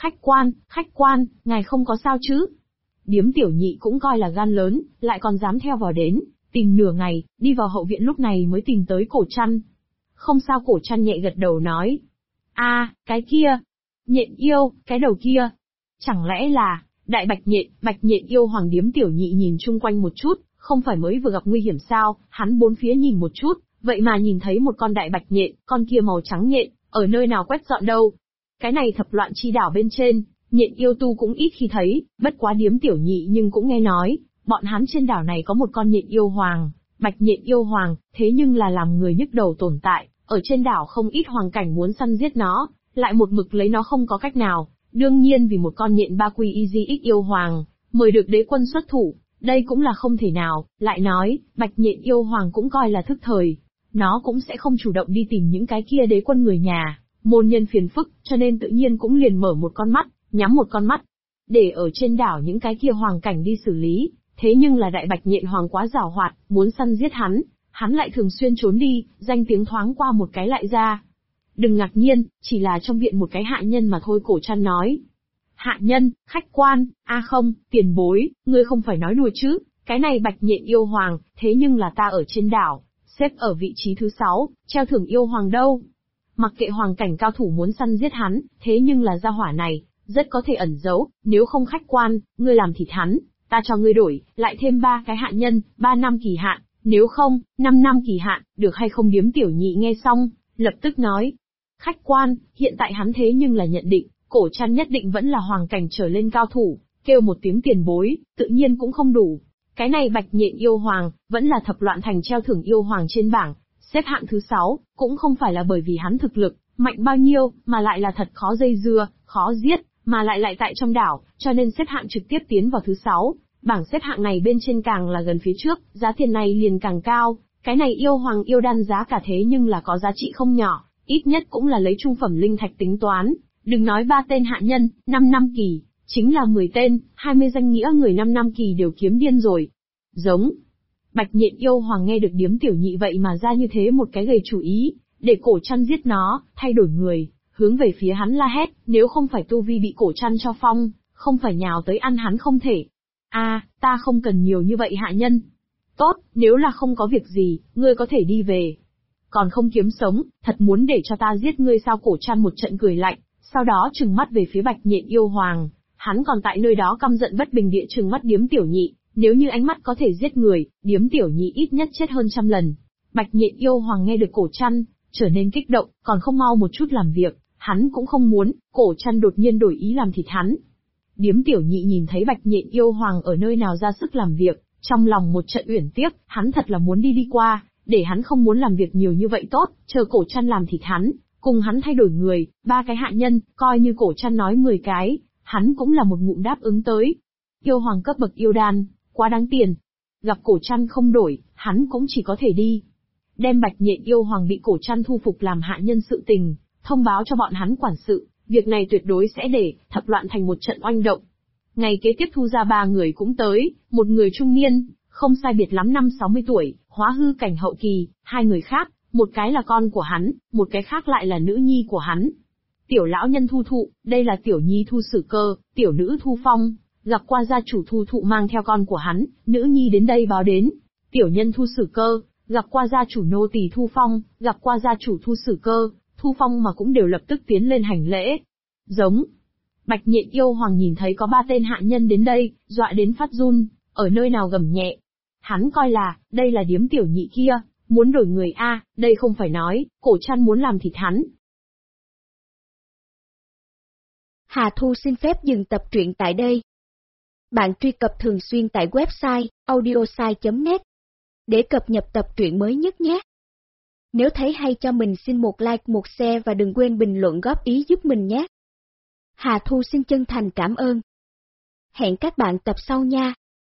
Khách quan, ngài không có sao chứ? Điếm tiểu nhị cũng coi là gan lớn, lại còn dám theo vào đến, tìm nửa ngày, đi vào hậu viện lúc này mới tìm tới cổ chăn. Không sao. Cổ chăn nhẹ gật đầu nói. Cái kia. Nhện yêu, cái đầu kia. Chẳng lẽ là, đại bạch nhện yêu hoàng. Điếm tiểu nhị nhìn chung quanh một chút, không phải mới vừa gặp nguy hiểm sao, hắn bốn phía nhìn một chút, vậy mà nhìn thấy một con đại bạch nhện, con kia màu trắng nhện, ở nơi nào quét dọn đâu. Cái này thập loạn chi đảo bên trên, nhện yêu tu cũng ít khi thấy, bất quá điếm tiểu nhị nhưng cũng nghe nói, bọn hắn trên đảo này có một con nhện yêu hoàng, bạch nhện yêu hoàng, thế nhưng là làm người nhức đầu tồn tại, ở trên đảo không ít hoàng cảnh muốn săn giết nó, lại một mực lấy nó không có cách nào, đương nhiên vì một con nhện ba quy EGX yêu hoàng, mời được đế quân xuất thủ, đây cũng là không thể nào, lại nói, bạch nhện yêu hoàng cũng coi là thức thời, nó cũng sẽ không chủ động đi tìm những cái kia đế quân người nhà, môn nhân phiền phức, cho nên tự nhiên cũng liền mở một con mắt, nhắm một con mắt, để ở trên đảo những cái kia hoàng cảnh đi xử lý, thế nhưng là đại bạch nhện hoàng quá giàu hoạt, muốn săn giết hắn lại thường xuyên trốn đi, danh tiếng thoáng qua một cái lại ra. Đừng ngạc nhiên, chỉ là trong viện một cái hạ nhân mà thôi. Cổ chăn nói. Hạ nhân, khách quan, không, tiền bối, ngươi không phải nói đùa chứ, cái này bạch nhện yêu hoàng, thế nhưng là ta ở trên đảo, xếp ở vị trí thứ 6, treo thưởng yêu hoàng đâu. Mặc kệ hoàng cảnh cao thủ muốn săn giết hắn, thế nhưng là gia hỏa này, rất có thể ẩn giấu, nếu không khách quan, ngươi làm thịt hắn, ta cho ngươi đổi, lại thêm 3 cái hạ nhân, 3 năm kỳ hạn, nếu không, 5 năm kỳ hạn, được hay không? Điếm tiểu nhị nghe xong, lập tức nói. Khách quan, hiện tại hắn thế nhưng là nhận định, Cổ Trăn nhất định vẫn là hoàng cảnh trở lên cao thủ, kêu một tiếng tiền bối, tự nhiên cũng không đủ. Cái này Bạch Nhện yêu hoàng, vẫn là thập loạn thành treo thưởng yêu hoàng trên bảng, xếp hạng thứ 6, cũng không phải là bởi vì hắn thực lực mạnh bao nhiêu, mà lại là thật khó dây dưa, khó giết, mà lại tại trong đảo, cho nên xếp hạng trực tiếp tiến vào thứ 6. Bảng xếp hạng này bên trên càng là gần phía trước, giá tiền này liền càng cao. Cái này yêu hoàng yêu đan giá cả thế nhưng là có giá trị không nhỏ, ít nhất cũng là lấy trung phẩm linh thạch tính toán. Đừng nói 3 tên hạ nhân, 5 năm kỳ, chính là 10 tên, 20 danh nghĩa người 5 năm kỳ đều kiếm điên rồi. Giống. Bạch Nhện yêu hoàng nghe được điếm tiểu nhị vậy mà ra như thế một cái gầy chủ ý, để Cổ Trăn giết nó, thay đổi người, hướng về phía hắn la hét, nếu không phải tu vi bị Cổ Trăn cho phong, không phải nhào tới ăn hắn không thể. Ta không cần nhiều như vậy hạ nhân. Tốt, nếu là không có việc gì, ngươi có thể đi về. Còn không kiếm sống, thật muốn để cho ta giết ngươi sao? Cổ Trăn một trận cười lạnh, sau đó trừng mắt về phía Bạch Nhện yêu hoàng. Hắn còn tại nơi đó căm giận bất bình địa trừng mắt điếm tiểu nhị, nếu như ánh mắt có thể giết người, điếm tiểu nhị ít nhất chết hơn 100 lần. Bạch Nhện yêu hoàng nghe được Cổ Trăn, trở nên kích động, còn không mau một chút làm việc, hắn cũng không muốn, Cổ Trăn đột nhiên đổi ý làm thịt hắn. Điếm tiểu nhị nhìn thấy Bạch Nhện yêu hoàng ở nơi nào ra sức làm việc, trong lòng một trận uyển tiếc, hắn thật là muốn đi qua, để hắn không muốn làm việc nhiều như vậy tốt, chờ Cổ Trăn làm thịt hắn, cùng hắn thay đổi người, 3 cái hạ nhân, coi như Cổ Trăn nói 10 cái, hắn cũng là một ngụm đáp ứng tới. Yêu hoàng cấp bậc yêu đan, quá đáng tiền. Gặp Cổ Trăn không đổi, hắn cũng chỉ có thể đi. Đem Bạch Nhện yêu hoàng bị Cổ Trăn thu phục làm hạ nhân sự tình, thông báo cho bọn hắn quản sự, việc này tuyệt đối sẽ để thập loạn thành một trận oanh động. Ngày kế tiếp Thu ra 3 người cũng tới, một người trung niên, không sai biệt lắm 50-60 tuổi, hóa hư cảnh hậu kỳ, 2 người khác, một cái là con của hắn, một cái khác lại là nữ nhi của hắn. Tiểu lão nhân Thu Thụ, đây là tiểu nhi Thu Sử Cơ, tiểu nữ Thu Phong, gặp qua gia chủ Thu Thụ mang theo con của hắn, nữ nhi đến đây báo đến. Tiểu nhân Thu Sử Cơ, gặp qua gia chủ nô tỳ Thu Phong, gặp qua gia chủ Thu Sử Cơ, Thu Phong mà cũng đều lập tức tiến lên hành lễ. Giống. Bạch Nhện yêu hoàng nhìn thấy có 3 tên hạ nhân đến đây, dọa đến phát run, ở nơi nào gầm nhẹ. Hắn coi là, đây là điếm tiểu nhị kia, muốn đổi người đây không phải nói, Cổ Trăn muốn làm thịt hắn. Hà Thu xin phép dừng tập truyện tại đây. Bạn truy cập thường xuyên tại website audiosai.net để cập nhật tập truyện mới nhất nhé. Nếu thấy hay cho mình xin một like, một share và đừng quên bình luận góp ý giúp mình nhé. Hà Thu xin chân thành cảm ơn. Hẹn các bạn tập sau nha.